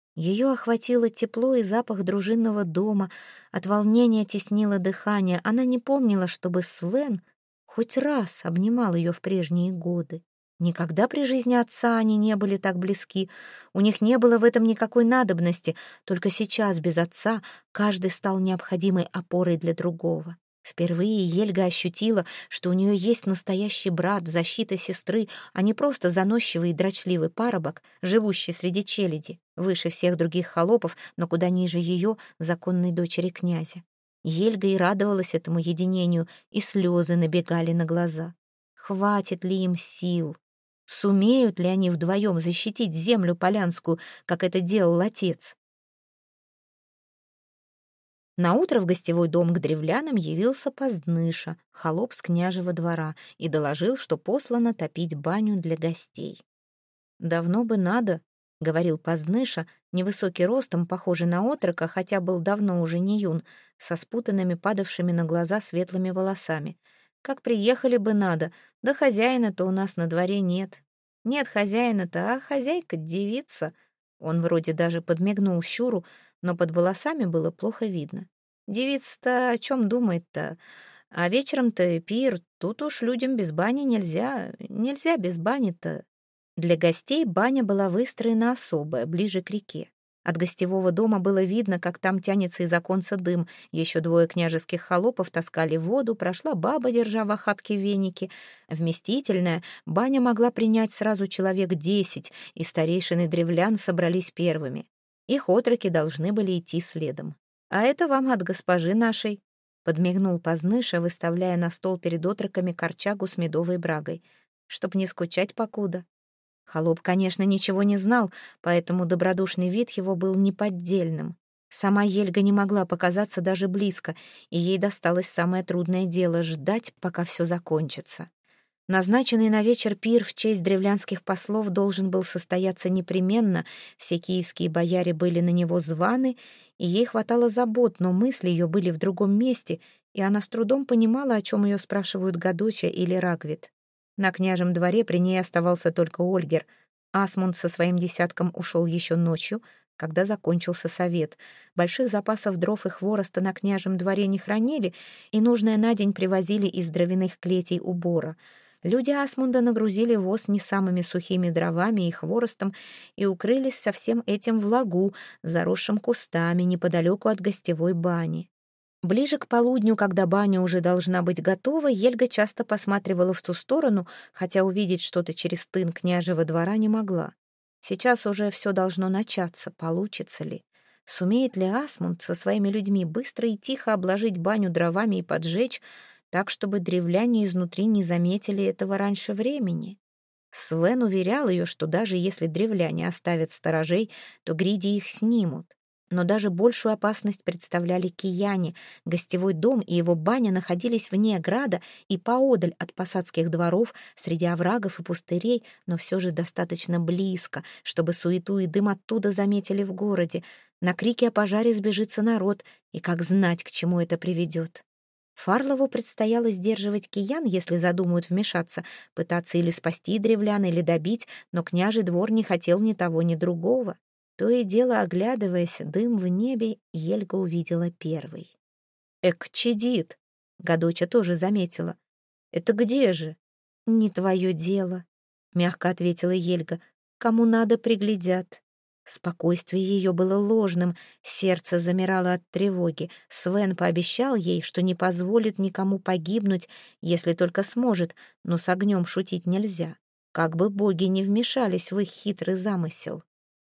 Ее охватило тепло и запах дружинного дома. От волнения теснило дыхание. Она не помнила, чтобы Свен хоть раз обнимал ее в прежние годы. Никогда при жизни отца они не были так близки. У них не было в этом никакой надобности. Только сейчас без отца каждый стал необходимой опорой для другого. Впервые Ельга ощутила, что у нее есть настоящий брат, защита сестры, а не просто заносчивый и дрочливый парубок, живущий среди челяди, выше всех других холопов, но куда ниже ее, законной дочери князя. Ельга и радовалась этому единению, и слезы набегали на глаза. Хватит ли им сил? Сумеют ли они вдвоем защитить землю полянскую, как это делал отец? Наутро в гостевой дом к древлянам явился Поздныша, холоп с княжего двора, и доложил, что послано топить баню для гостей. «Давно бы надо», — говорил Поздныша, невысокий ростом, похожий на отрока, хотя был давно уже не юн, со спутанными, падавшими на глаза светлыми волосами. «Как приехали бы надо, да хозяина-то у нас на дворе нет. Нет хозяина-то, а хозяйка девица». Он вроде даже подмигнул Щуру, но под волосами было плохо видно. Девица-то о чем думает-то? А вечером-то пир, тут уж людям без бани нельзя, нельзя без бани-то. Для гостей баня была выстроена особая, ближе к реке. От гостевого дома было видно, как там тянется из оконца дым. Еще двое княжеских холопов таскали воду, прошла баба, держа в охапке веники. Вместительная, баня могла принять сразу человек десять, и старейшины древлян собрались первыми. Их отроки должны были идти следом. «А это вам от госпожи нашей», — подмигнул Поздныша, выставляя на стол перед отроками корчагу с медовой брагой, «чтоб не скучать покуда». Холоп, конечно, ничего не знал, поэтому добродушный вид его был неподдельным. Сама Ельга не могла показаться даже близко, и ей досталось самое трудное дело — ждать, пока все закончится. Назначенный на вечер пир в честь древлянских послов должен был состояться непременно, все киевские бояре были на него званы, и ей хватало забот, но мысли ее были в другом месте, и она с трудом понимала, о чем ее спрашивают Гадоча или Рагвид. На княжем дворе при ней оставался только Ольгер. Асмунд со своим десятком ушел еще ночью, когда закончился совет. Больших запасов дров и хвороста на княжем дворе не хранили, и нужное на день привозили из дровяных клетей убора. Люди Асмунда нагрузили воз не самыми сухими дровами и хворостом и укрылись со всем этим в лагу, заросшим кустами, неподалеку от гостевой бани. Ближе к полудню, когда баня уже должна быть готова, Ельга часто посматривала в ту сторону, хотя увидеть что-то через тын княжего двора не могла. Сейчас уже все должно начаться, получится ли? Сумеет ли Асмунд со своими людьми быстро и тихо обложить баню дровами и поджечь, так, чтобы древляне изнутри не заметили этого раньше времени? Свен уверял ее, что даже если древляне оставят сторожей, то гриди их снимут. Но даже большую опасность представляли кияне. Гостевой дом и его баня находились вне града и поодаль от посадских дворов, среди оврагов и пустырей, но все же достаточно близко, чтобы суету и дым оттуда заметили в городе. На крики о пожаре сбежится народ, и как знать, к чему это приведет. Фарлову предстояло сдерживать киян, если задумают вмешаться, пытаться или спасти древлян, или добить, но княжий двор не хотел ни того, ни другого. То и дело, оглядываясь, дым в небе, Ельга увидела первый. «Эк, чадит!» — Гадоча тоже заметила. «Это где же?» «Не твое дело», — мягко ответила Ельга. «Кому надо, приглядят». Спокойствие ее было ложным, сердце замирало от тревоги. Свен пообещал ей, что не позволит никому погибнуть, если только сможет, но с огнем шутить нельзя. Как бы боги не вмешались в их хитрый замысел.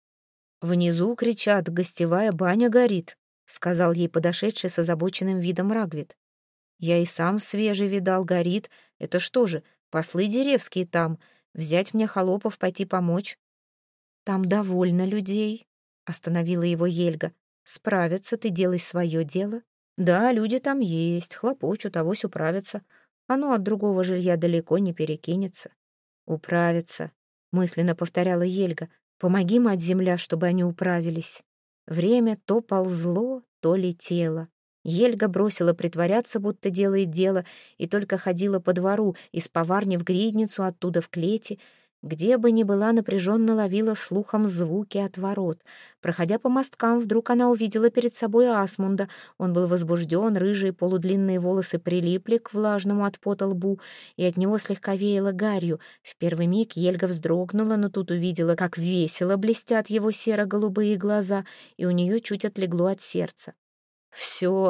«Внизу, кричат, гостевая баня горит», — сказал ей подошедший с озабоченным видом Рагвид. «Я и сам свежий видал, горит. Это что же, послы деревские там? Взять мне холопов, пойти помочь?» «Там довольно людей», — остановила его Ельга. «Справятся, ты делай свое дело». «Да, люди там есть, хлопочут, авось управятся. Оно от другого жилья далеко не перекинется». «Управятся», — мысленно повторяла Ельга. «Помоги, мать-земля, чтобы они управились». Время то ползло, то летело. Ельга бросила притворяться, будто делает дело, и только ходила по двору, из поварни в гридницу, оттуда в клети. Где бы ни была, напряженно ловила слухом звуки от ворот. Проходя по мосткам, вдруг она увидела перед собой Асмунда. Он был возбужден, рыжие полудлинные волосы прилипли к влажному от пота лбу, и от него слегка веяло гарью. В первый миг Ельга вздрогнула, но тут увидела, как весело блестят его серо-голубые глаза, и у нее чуть отлегло от сердца. «Все»,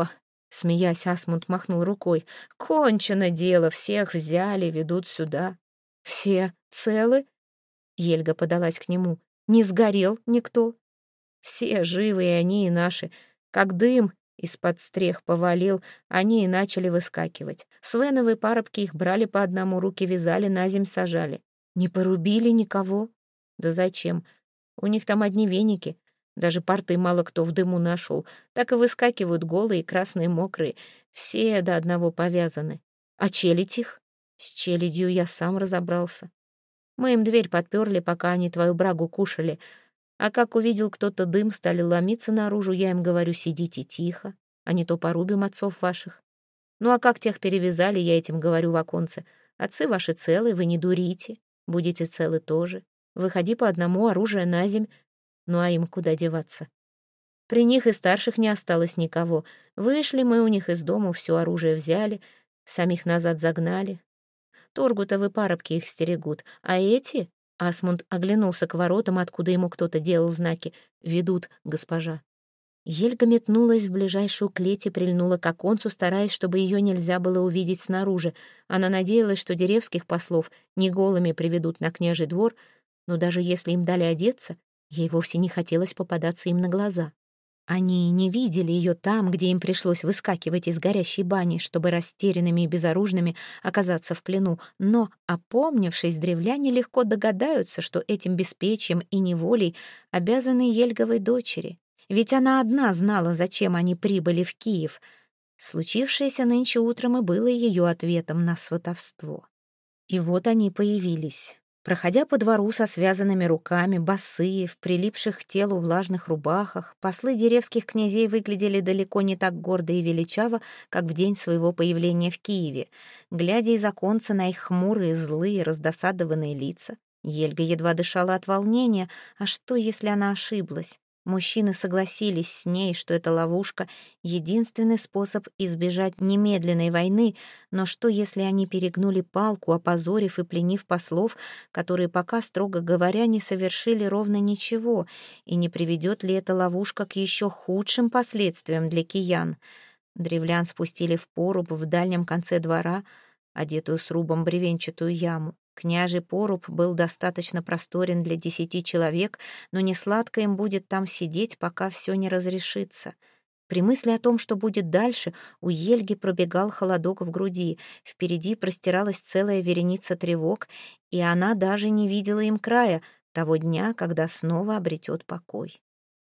Смеясь, Асмунд махнул рукой. «Кончено дело, всех взяли, ведут сюда». «Все целы?» Ельга подалась к нему. «Не сгорел никто?» «Все живы, и они, и наши. Как дым из-под стрех повалил, они и начали выскакивать. Свеновы парабки их брали по одному, руки вязали, на земь сажали. Не порубили никого?» «Да зачем? У них там одни веники. Даже порты мало кто в дыму нашел. Так и выскакивают голые, красные, мокрые. Все до одного повязаны. А челядь их? С челядью я сам разобрался. Мы им дверь подперли, пока они твою брагу кушали. А как увидел кто-то дым, стали ломиться наружу, я им говорю, сидите тихо, а не то порубим отцов ваших. Ну а как тех перевязали, я этим говорю в оконце. Отцы ваши целы, вы не дурите, будете целы тоже. Выходи по одному, оружие на земь. Ну а им куда деваться? При них и старших не осталось никого. Вышли мы у них из дому, все оружие взяли, самих назад загнали. Торгу-то вы парабки их стерегут, а эти...» Асмунд оглянулся к воротам, откуда ему кто-то делал знаки. «Ведут, госпожа». Ельга метнулась в ближайшую клеть и прильнула к оконцу, стараясь, чтобы ее нельзя было увидеть снаружи. Она надеялась, что деревских послов не голыми приведут на княжий двор, но даже если им дали одеться, ей вовсе не хотелось попадаться им на глаза. Они не видели ее там, где им пришлось выскакивать из горящей бани, чтобы растерянными и безоружными оказаться в плену, но, опомнившись, древляне легко догадаются, что этим беспечием и неволей обязаны Ельговой дочери. Ведь она одна знала, зачем они прибыли в Киев. Случившееся нынче утром и было ее ответом на сватовство. И вот они появились. Проходя по двору со связанными руками, босые, в прилипших к телу влажных рубахах, послы деревских князей выглядели далеко не так гордо и величаво, как в день своего появления в Киеве. Глядя из оконца на их хмурые, злые, раздосадованные лица, Ельга едва дышала от волнения. А что, если она ошиблась? Мужчины согласились с ней, что это ловушка — единственный способ избежать немедленной войны, но что, если они перегнули палку, опозорив и пленив послов, которые пока, строго говоря, не совершили ровно ничего, и не приведет ли эта ловушка к еще худшим последствиям для киян? Древлян спустили в поруб в дальнем конце двора, одетую срубом бревенчатую яму. Княжий поруб был достаточно просторен для десяти человек, но не сладко им будет там сидеть, пока все не разрешится. При мысли о том, что будет дальше, у Ельги пробегал холодок в груди, впереди простиралась целая вереница тревог, и она даже не видела им края, того дня, когда снова обретет покой.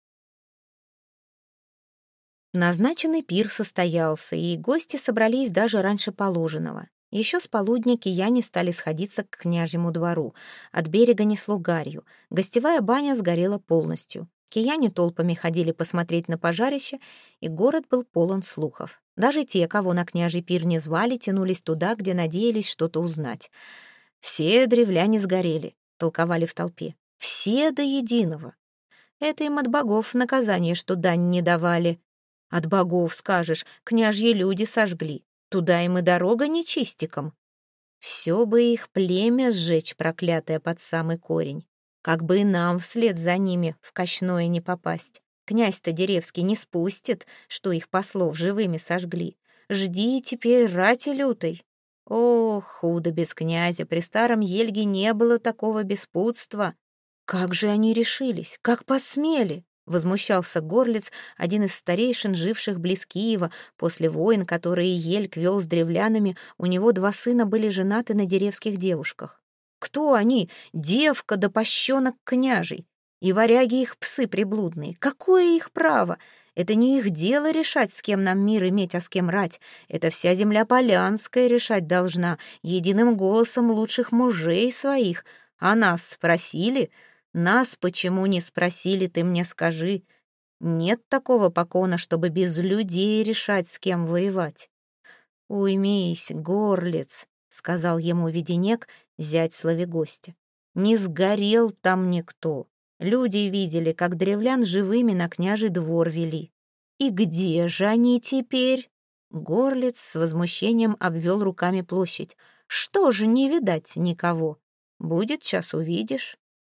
Назначенный пир состоялся, и гости собрались даже раньше положенного. Еще с полудня кияне стали сходиться к княжьему двору. От берега несло гарью. Гостевая баня сгорела полностью. Кияне толпами ходили посмотреть на пожарище, и город был полон слухов. Даже те, кого на княжий пир не звали, тянулись туда, где надеялись что-то узнать. «Все древляне сгорели», — толковали в толпе. «Все до единого. Это им от богов наказание, что дань не давали». «От богов, скажешь, княжьи люди сожгли. Туда им и дорога нечистиком. Все бы их племя сжечь, проклятое, под самый корень. Как бы и нам вслед за ними в кочное не попасть. Князь-то Деревский не спустит, что их послов живыми сожгли. Жди теперь рати лютой». Ох, худо без князя, при старом Ельге не было такого беспутства. Как же они решились, как посмели? Возмущался Горлиц, один из старейшин, живших близ Киева. После войн, которые Ельг вел с древлянами, у него два сына были женаты на деревских девушках. Кто они? Девка да пощенок княжий. И варяги их псы приблудные. Какое их право? Это не их дело решать, с кем нам мир иметь, а с кем рать. Это вся земля полянская решать должна, единым голосом лучших мужей своих. А нас спросили? Нас почему не спросили, ты мне скажи. Нет такого покона, чтобы без людей решать, с кем воевать. «Уймись, горлиц», — сказал ему Веденек, зять Славегостя. «Не сгорел там никто. Люди видели, как древлян живыми на княжий двор вели. И где же они теперь?» Горлиц с возмущением обвел руками площадь. «Что же не видать никого? Будет час увидишь».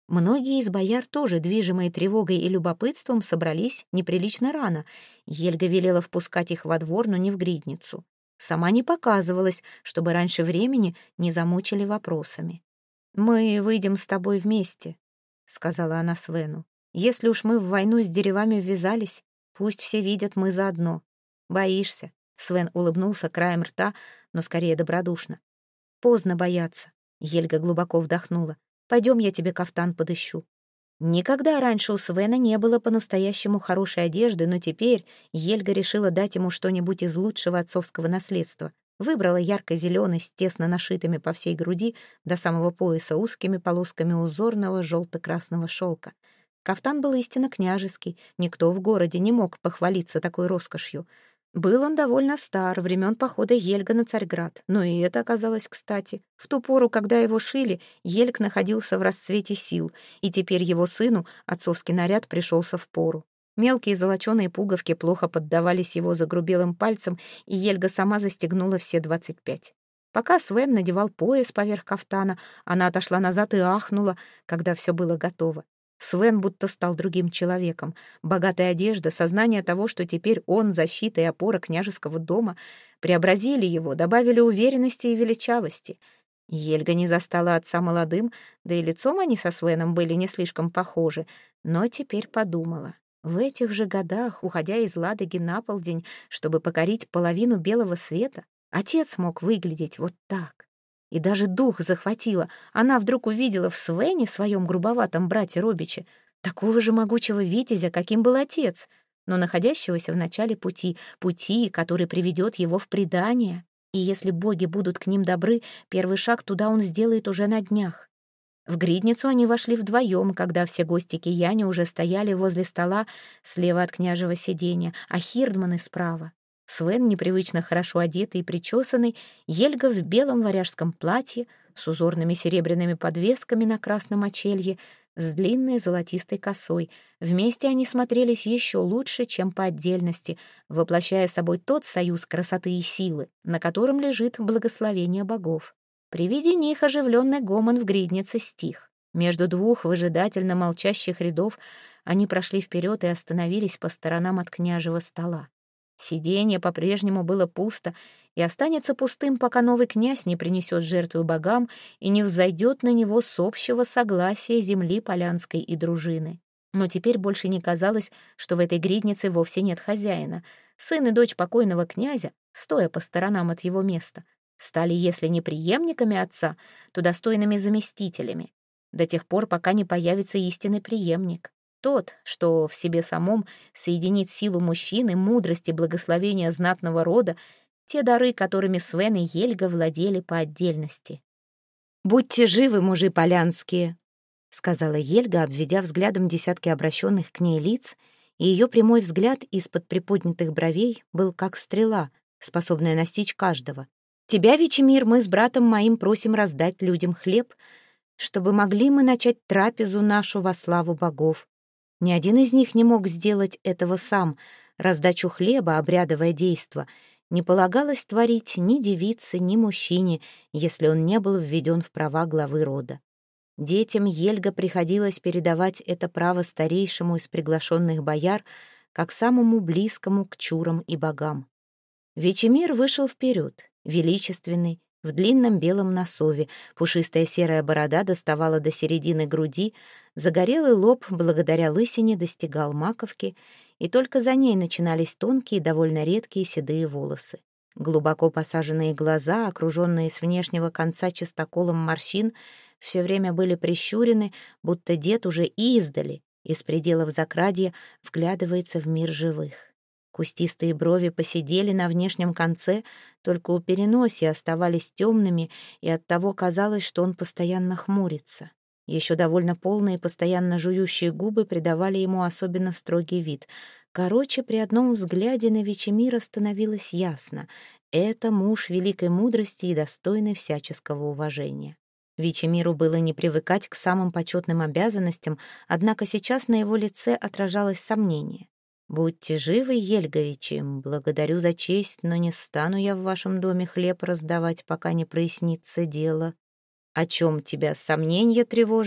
Многие из бояр тоже, движимые тревогой и любопытством, собрались неприлично рано. Ельга велела впускать их во двор, но не в гридницу. Сама не показывалась, чтобы раньше времени не замучили вопросами. «Мы выйдем с тобой вместе», — сказала она Свену. «Если уж мы в войну с деревами ввязались, пусть все видят, мы заодно. Боишься?» Свен улыбнулся краем рта, но скорее добродушно. «Поздно бояться», — Ельга глубоко вдохнула. «Пойдем, я тебе кафтан подыщу». Никогда раньше у Свена не было по-настоящему хорошей одежды, но теперь Ельга решила дать ему что-нибудь из лучшего отцовского наследства. Выбрала ярко-зеленый с тесно нашитыми по всей груди до самого пояса узкими полосками узорного желто-красного шелка. Кафтан был истинно княжеский, никто в городе не мог похвалиться такой роскошью. Был он довольно стар, времен похода Ельга на Царьград, но и это оказалось кстати. В ту пору, когда его шили, Ельг находился в расцвете сил, и теперь его сыну отцовский наряд пришелся в пору. Мелкие золоченые пуговки плохо поддавались его загрубелым пальцам, и Ельга сама застегнула все двадцать пять. Пока Свен надевал пояс поверх кафтана, она отошла назад и ахнула, когда все было готово. Свен будто стал другим человеком. Богатая одежда, сознание того, что теперь он защита и опора княжеского дома, преобразили его, добавили уверенности и величавости. Ельга не застала отца молодым, да и лицом они со Свеном были не слишком похожи, но теперь подумала. В этих же годах, уходя из Ладоги на полдень, чтобы покорить половину белого света, отец мог выглядеть вот так. И даже дух захватило. Она вдруг увидела в Свене, своем грубоватом брате Робиче, такого же могучего витязя, каким был отец, но находящегося в начале пути, пути, который приведет его в предание. И если боги будут к ним добры, первый шаг туда он сделает уже на днях. В гридницу они вошли вдвоем, когда все гости кияни уже стояли возле стола слева от княжего сиденья, а хирдманы справа. Свен, непривычно хорошо одетый и причесанный, Ельга в белом варяжском платье с узорными серебряными подвесками на красном очелье, с длинной золотистой косой. Вместе они смотрелись еще лучше, чем по отдельности, воплощая собой тот союз красоты и силы, на котором лежит благословение богов. При виде них оживленный гомон в гриднице стих. Между двух выжидательно молчащих рядов они прошли вперед и остановились по сторонам от княжего стола. Сиденье по-прежнему было пусто и останется пустым, пока новый князь не принесет жертву богам и не взойдет на него с общего согласия земли Полянской и дружины. Но теперь больше не казалось, что в этой гриднице вовсе нет хозяина. Сын и дочь покойного князя, стоя по сторонам от его места, стали, если не преемниками отца, то достойными заместителями, до тех пор, пока не появится истинный преемник. Тот, что в себе самом соединит силу мужчины, мудрость и благословение знатного рода, те дары, которыми Свен и Ельга владели по отдельности. «Будьте живы, мужи полянские», — сказала Ельга, обведя взглядом десятки обращенных к ней лиц, и ее прямой взгляд из-под приподнятых бровей был как стрела, способная настичь каждого. «Тебя, Вечемир, мы с братом моим просим раздать людям хлеб, чтобы могли мы начать трапезу нашу во славу богов. Ни один из них не мог сделать этого сам. Раздачу хлеба, обрядовое действо, не полагалось творить ни девице, ни мужчине, если он не был введен в права главы рода. Детям Ельга приходилось передавать это право старейшему из приглашенных бояр, как самому близкому к чурам и богам. Вечемир вышел вперед, величественный, в длинном белом носове, пушистая серая борода доставала до середины груди, загорелый лоб благодаря лысине достигал маковки, и только за ней начинались тонкие, довольно редкие седые волосы. Глубоко посаженные глаза, окруженные с внешнего конца чистоколом морщин, все время были прищурены, будто дед уже издали, из пределов закрадья, вглядывается в мир живых. Кустистые брови поседели на внешнем конце, только у переносия оставались темными, и оттого казалось, что он постоянно хмурится. Еще довольно полные, постоянно жующие губы придавали ему особенно строгий вид. Короче, при одном взгляде на Вечемира становилось ясно — это муж великой мудрости и достойный всяческого уважения. Вечемиру было не привыкать к самым почетным обязанностям, однако сейчас на его лице отражалось сомнение. «Будьте живы, Ельговичи, благодарю за честь, но не стану я в вашем доме хлеб раздавать, пока не прояснится дело. О чем тебя сомнения тревожат?»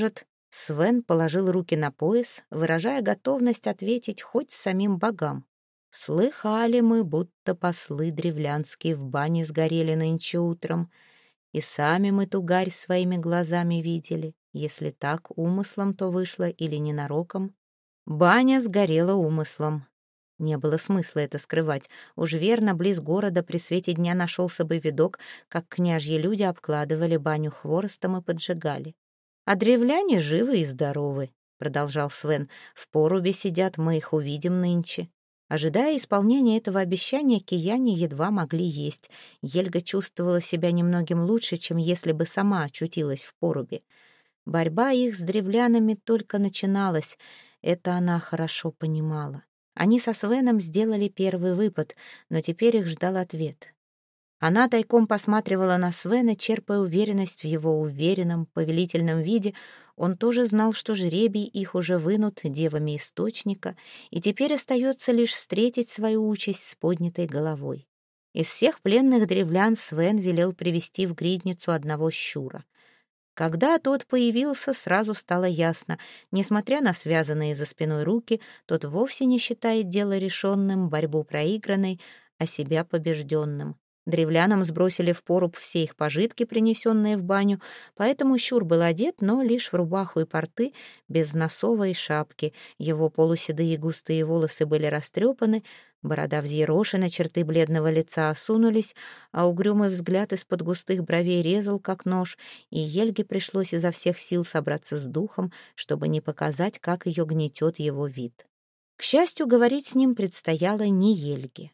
Свен положил руки на пояс, выражая готовность ответить хоть самим богам. «Слыхали мы, будто послы древлянские в бане сгорели нынче утром, и сами мы ту гарь своими глазами видели. Если так, умыслом то вышло или ненароком. Баня сгорела умыслом. Не было смысла это скрывать. Уж верно, близ города при свете дня нашелся бы видок, как княжьи люди обкладывали баню хворостом и поджигали. А древляне живы и здоровы», — продолжал Свен. «В поруби сидят, мы их увидим нынче». Ожидая исполнения этого обещания, кияне едва могли есть. Ельга чувствовала себя немногим лучше, чем если бы сама очутилась в поруби. Борьба их с древлянами только начиналась. Это она хорошо понимала. Они со Свеном сделали первый выпад, но теперь их ждал ответ. Она тайком посматривала на Свена, черпая уверенность в его уверенном, повелительном виде. Он тоже знал, что жребий их уже вынут девами источника, и теперь остается лишь встретить свою участь с поднятой головой. Из всех пленных древлян Свен велел привести в гридницу одного щура. Когда тот появился, сразу стало ясно, несмотря на связанные за спиной руки, тот вовсе не считает дело решенным, борьбу проигранной, а себя побежденным. Древлянам сбросили в поруб все их пожитки, принесенные в баню, поэтому щур был одет, но лишь в рубаху и порты, без носова и шапки. Его полуседые густые волосы были растрепаны, борода взъерошена, черты бледного лица осунулись, а угрюмый взгляд из-под густых бровей резал, как нож, и Ельге пришлось изо всех сил собраться с духом, чтобы не показать, как ее гнетет его вид. К счастью, говорить с ним предстояло не Ельге.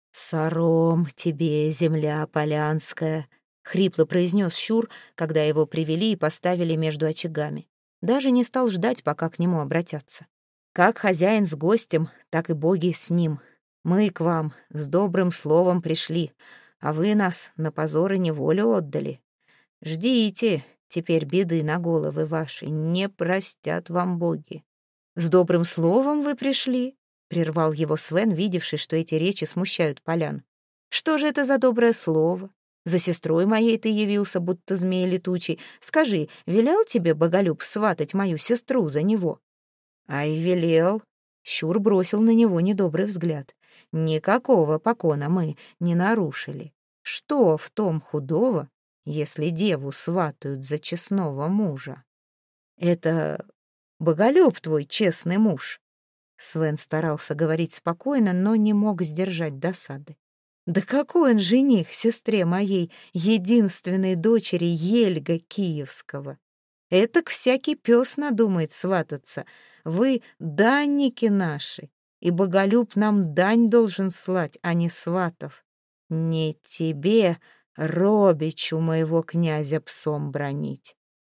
«Сором тебе, земля полянская!» — хрипло произнес щур, когда его привели и поставили между очагами. Даже не стал ждать, пока к нему обратятся. «Как хозяин с гостем, так и боги с ним. Мы к вам с добрым словом пришли, а вы нас на позор и неволю отдали. Ждите, теперь беды на головы ваши, не простят вам боги». «С добрым словом вы пришли?» — прервал его Свен, видевший, что эти речи смущают полян. «Что же это за доброе слово? За сестрой моей ты явился, будто змей летучий. Скажи, велел тебе Боголюб сватать мою сестру за него?» «Ай, велел». Щур бросил на него недобрый взгляд. «Никакого покона мы не нарушили. Что в том худого, если деву сватают за честного мужа? Это Боголюб твой честный муж». Свен старался говорить спокойно, но не мог сдержать досады. «Да какой он жених сестре моей, единственной дочери Ельга Киевского? Этак всякий пес надумает свататься. Вы данники наши, и Боголюб нам дань должен слать, а не сватов. Не тебе, робичу моего князя, псом бранить.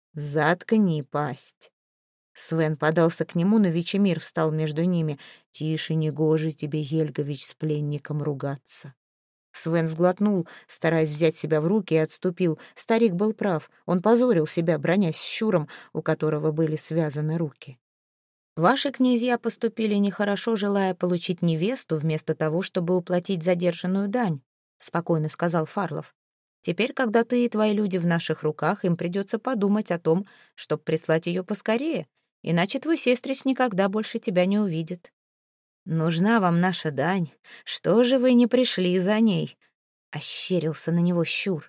Заткни пасть». Свен подался к нему, но Вечемир встал между ними. «Тише, негоже тебе, Ельгович, с пленником ругаться». Свен сглотнул, стараясь взять себя в руки, и отступил. Старик был прав. Он позорил себя, бронясь с щуром, у которого были связаны руки. «Ваши князья поступили нехорошо, желая получить невесту, вместо того, чтобы уплатить задержанную дань», — спокойно сказал Фарлов. «Теперь, когда ты и твои люди в наших руках, им придется подумать о том, чтобы прислать ее поскорее, иначе твой сестрич никогда больше тебя не увидит. Нужна вам наша дань. Что же вы не пришли за ней?» — ощерился на него щур.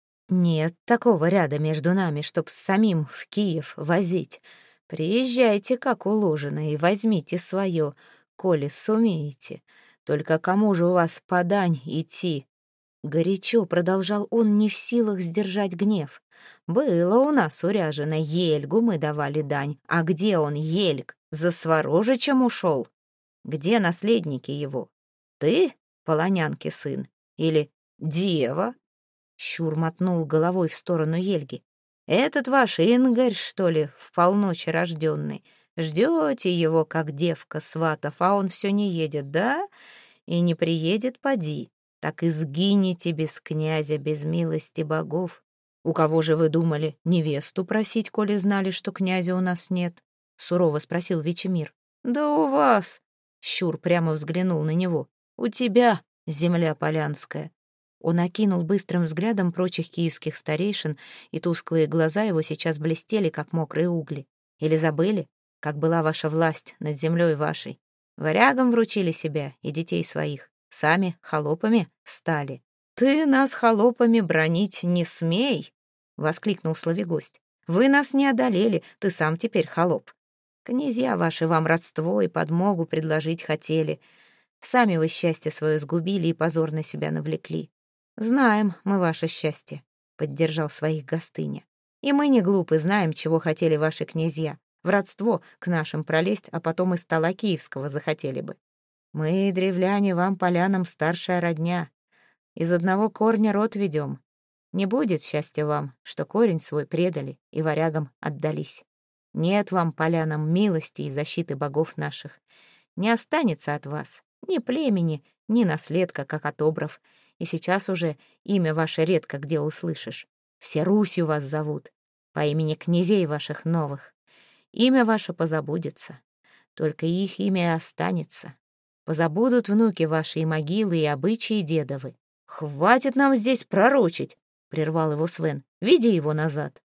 «Нет такого ряда между нами, чтоб самим в Киев возить. Приезжайте, как уложено, и возьмите свое, коли сумеете. Только кому же у вас по дань идти?» Горячо продолжал он, не в силах сдержать гнев. «Было у нас уряжено, Ельгу мы давали дань. А где он, Ельг? За Сворожичем ушел? Где наследники его? Ты, полонянки сын, или дева?» Щур мотнул головой в сторону Ельги. «Этот ваш Ингарь, что ли, в полночь рожденный? Ждете его, как девка сватов, а он все не едет, да? И не приедет, поди. Так и сгинете без князя, без милости богов. У кого же вы думали невесту просить, коли знали, что князя у нас нет?» — сурово спросил Вечемир. «Да у вас!» — Щур прямо взглянул на него. «У тебя, земля полянская!» Он окинул быстрым взглядом прочих киевских старейшин, и тусклые глаза его сейчас блестели, как мокрые угли. Или забыли, как была ваша власть над землей вашей? Варягам вручили себя и детей своих, сами холопами стали. «Ты нас холопами бронить не смей!» — воскликнул Славигость. «Вы нас не одолели, ты сам теперь холоп. Князья ваши вам родство и подмогу предложить хотели. Сами вы счастье свое сгубили и позор на себя навлекли. Знаем мы ваше счастье», — поддержал своих Гостыня. «И мы не глупы, знаем, чего хотели ваши князья. В родство к нашим пролезть, а потом из стола киевского захотели бы. Мы, древляне, вам, полянам, старшая родня. Из одного корня род ведем. Не будет счастья вам, что корень свой предали и варягам отдались. Нет вам, полянам, милости и защиты богов наших. Не останется от вас ни племени, ни наследка, как от обров. И сейчас уже имя ваше редко где услышишь. Все Русью вас зовут, по имени князей ваших новых. Имя ваше позабудется, только их имя и останется. Позабудут внуки ваши и могилы, и обычаи дедовы. «Хватит нам здесь пророчить!» — прервал его Свен. «Веди его назад!»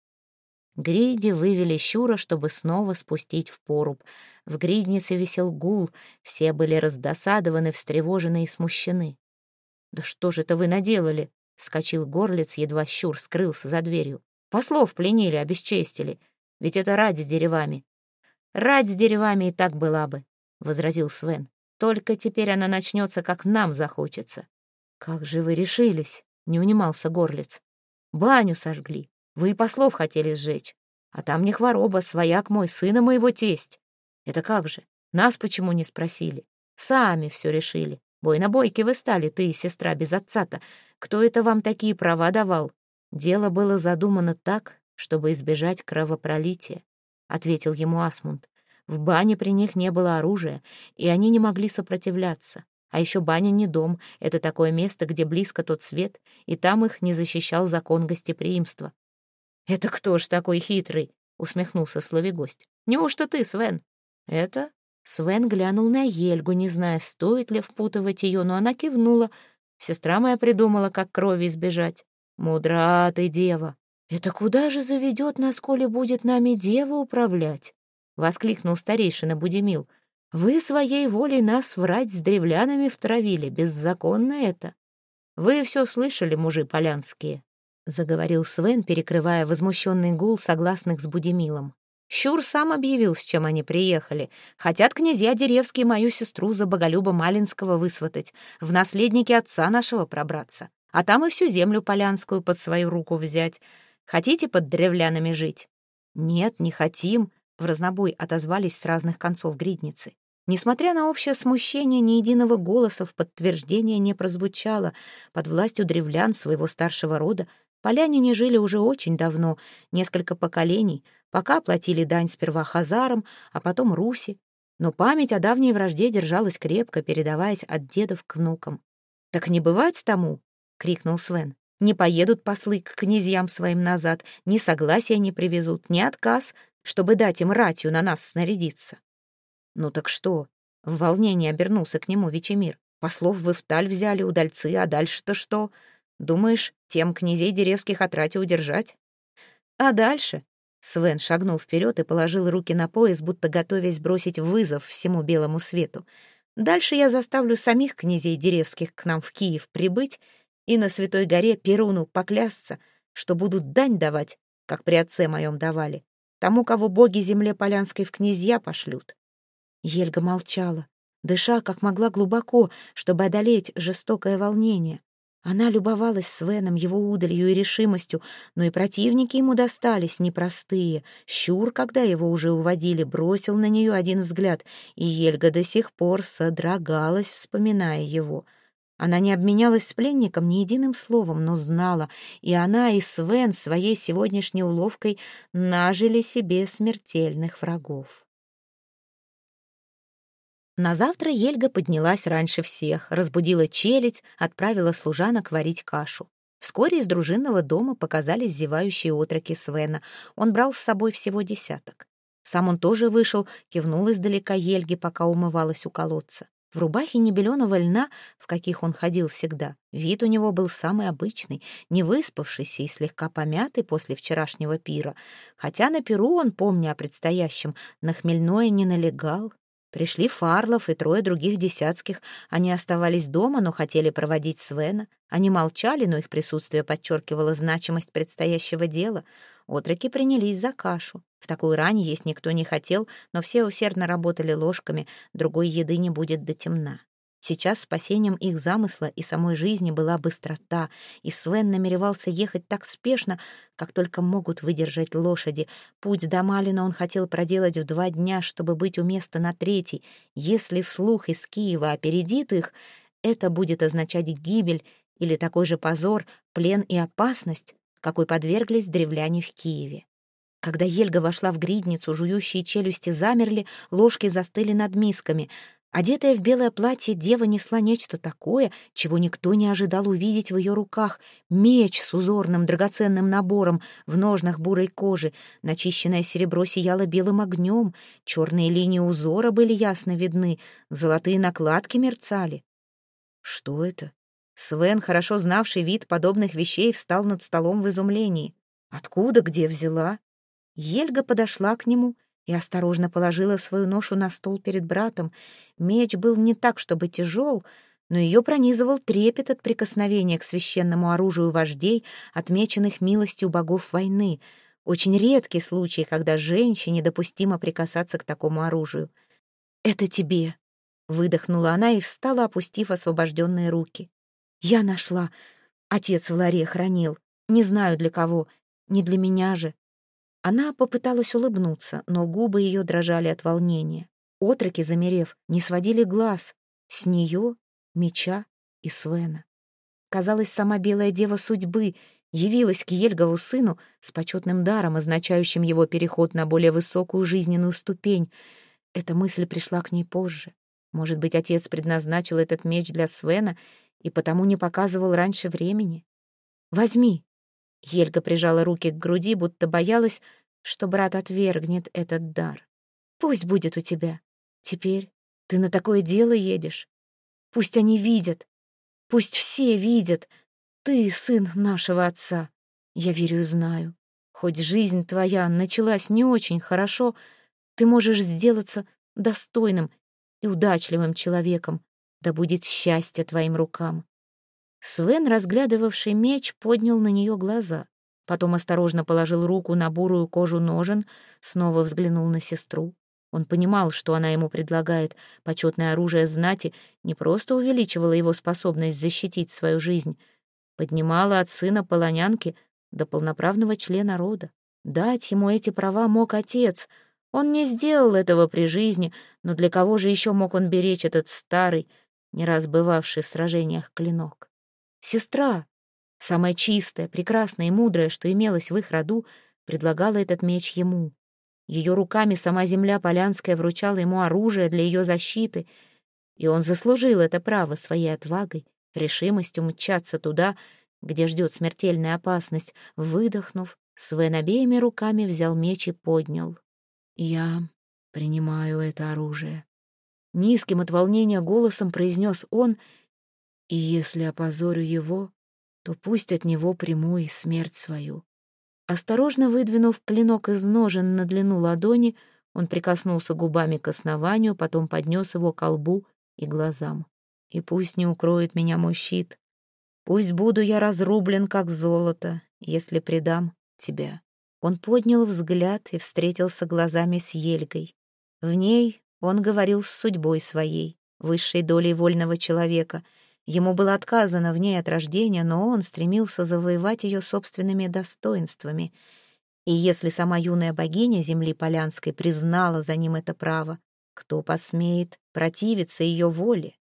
Гриди вывели Щура, чтобы снова спустить в поруб. В гриднице висел гул, все были раздосадованы, встревожены и смущены. «Да что же это вы наделали?» — вскочил горлиц, едва Щур скрылся за дверью. «Послов пленили, обесчестили. Ведь это рать с деревами». «Рать с деревами и так была бы», — возразил Свен. «Только теперь она начнется, как нам захочется». «Как же вы решились?» — не унимался горлиц. «Баню сожгли. Вы и послов хотели сжечь. А там не хвороба, свояк мой, сына моего тесть. Это как же? Нас почему не спросили? Сами все решили. Бой на бойке вы стали, ты и сестра без отца-то. Кто это вам такие права давал? Дело было задумано так, чтобы избежать кровопролития», — ответил ему Асмунд. «В бане при них не было оружия, и они не могли сопротивляться. А еще баня не дом, это такое место, где близко тот свет, и там их не защищал закон гостеприимства». «Это кто ж такой хитрый?» — усмехнулся Славигость. «Неужто ты, Свен?» «Это?» Свен глянул на Ельгу, не зная, стоит ли впутывать ее, но она кивнула. «Сестра моя придумала, как крови избежать. Мудра ты, дева!» «Это куда же заведет нас, коли будет нами дева управлять?» — воскликнул старейшина Будимил. «Вы своей волей нас врать с древлянами втравили, беззаконно это». «Вы все слышали, мужи полянские», — заговорил Свен, перекрывая возмущенный гул согласных с Будимилом. «Щур сам объявил, с чем они приехали. Хотят князья деревские мою сестру за Боголюба Малинского высватать, в наследники отца нашего пробраться, а там и всю землю полянскую под свою руку взять. Хотите под древлянами жить?» «Нет, не хотим», — в разнобой отозвались с разных концов гридницы. Несмотря на общее смущение, ни единого голоса в подтверждение не прозвучало. Под властью древлян своего старшего рода поляне жили уже очень давно, несколько поколений, пока платили дань сперва хазарам, а потом Руси. Но память о давней вражде держалась крепко, передаваясь от дедов к внукам. «Так не бывать тому!» — крикнул Свен. «Не поедут послы к князьям своим назад, ни согласия не привезут, ни отказ, чтобы дать им ратью на нас снарядиться». «Ну так что?» — в волнении обернулся к нему Вечемир. «Послов вы в Таль взяли, удальцы, а дальше-то что? Думаешь, тем князей деревских от рати удержать?» «А дальше?» — Свен шагнул вперед и положил руки на пояс, будто готовясь бросить вызов всему белому свету. «Дальше я заставлю самих князей деревских к нам в Киев прибыть и на Святой горе Перуну поклясться, что будут дань давать, как при отце моем давали, тому, кого боги земле полянской в князья пошлют». Ельга молчала, дыша как могла глубоко, чтобы одолеть жестокое волнение. Она любовалась Свеном, его удалью и решимостью, но и противники ему достались непростые. Щур, когда его уже уводили, бросил на нее один взгляд, и Ельга до сих пор содрогалась, вспоминая его. Она не обменялась с пленником ни единым словом, но знала, и она, и Свен своей сегодняшней уловкой нажили себе смертельных врагов. На завтра Ельга поднялась раньше всех, разбудила челядь, отправила служанок варить кашу. Вскоре из дружинного дома показались зевающие отроки Свена. Он брал с собой всего десяток. Сам он тоже вышел, кивнул издалека Ельге, пока умывалась у колодца. В рубахе небеленого льна, в каких он ходил всегда, вид у него был самый обычный, не выспавшийся и слегка помятый после вчерашнего пира, хотя на пиру он, помня о предстоящем, на хмельное не налегал. Пришли Фарлов и трое других десятских. Они оставались дома, но хотели проводить Свена. Они молчали, но их присутствие подчеркивало значимость предстоящего дела. Отроки принялись за кашу. В такую рань есть никто не хотел, но все усердно работали ложками, другой еды не будет до темна. Сейчас спасением их замысла и самой жизни была быстрота, и Свен намеревался ехать так спешно, как только могут выдержать лошади. Путь до Малина он хотел проделать в два дня, чтобы быть у места на третий. Если слух из Киева опередит их, это будет означать гибель или такой же позор, плен и опасность, какой подверглись древляне в Киеве. Когда Ельга вошла в гридницу, жующие челюсти замерли, ложки застыли над мисками. Одетая в белое платье, дева несла нечто такое, чего никто не ожидал увидеть в ее руках. Меч с узорным драгоценным набором в ножнах бурой кожи. Начищенное серебро сияло белым огнем. Черные линии узора были ясно видны. Золотые накладки мерцали. Что это? Свен, хорошо знавший вид подобных вещей, встал над столом в изумлении. Откуда, где взяла? Ельга подошла к нему и осторожно положила свою ношу на стол перед братом. Меч был не так, чтобы тяжел, но ее пронизывал трепет от прикосновения к священному оружию вождей, отмеченных милостью богов войны. Очень редкий случай, когда женщине допустимо прикасаться к такому оружию. «Это тебе», — выдохнула она и встала, опустив освобожденные руки. «Я нашла. Отец в ларе хранил. Не знаю для кого. Не для меня же». Она попыталась улыбнуться, но губы ее дрожали от волнения. Отроки, замерев, не сводили глаз с нее, меча и Свена. Казалось, сама белая дева судьбы явилась к Ельгову сыну с почетным даром, означающим его переход на более высокую жизненную ступень. Эта мысль пришла к ней позже. Может быть, отец предназначил этот меч для Свена и потому не показывал раньше времени. «Возьми». Ельга прижала руки к груди, будто боялась, что брат отвергнет этот дар. «Пусть будет у тебя. Теперь ты на такое дело едешь. Пусть они видят, пусть все видят. Ты сын нашего отца. Я верю и знаю. Хоть жизнь твоя началась не очень хорошо, ты можешь сделаться достойным и удачливым человеком. Да будет счастье твоим рукам». Свен, разглядывавший меч, поднял на нее глаза. Потом осторожно положил руку на бурую кожу ножен, снова взглянул на сестру. Он понимал, что она ему предлагает. Почетное оружие знати не просто увеличивало его способность защитить свою жизнь, поднимало от сына полонянки до полноправного члена рода. Дать ему эти права мог отец. Он не сделал этого при жизни, но для кого же еще мог он беречь этот старый, не раз бывавший в сражениях клинок? Сестра, самая чистая, прекрасная и мудрая, что имелось в их роду, предлагала этот меч ему. Ее руками сама земля Полянская вручала ему оружие для ее защиты, и он заслужил это право своей отвагой, решимостью мчаться туда, где ждет смертельная опасность. Выдохнув, Свен обеими руками взял меч и поднял. «Я принимаю это оружие», — низким от волнения голосом произнес он, «и если опозорю его, то пусть от него приму и смерть свою». Осторожно выдвинув клинок из ножен на длину ладони, он прикоснулся губами к основанию, потом поднес его ко лбу и глазам. «И пусть не укроет меня мой щит, пусть буду я разрублен, как золото, если предам тебя». Он поднял взгляд и встретился глазами с Ельгой. В ней он говорил с судьбой своей, высшей долей вольного человека. Ему было отказано в ней от рождения, но он стремился завоевать ее собственными достоинствами. И если сама юная богиня земли Полянской признала за ним это право, кто посмеет противиться ее воле?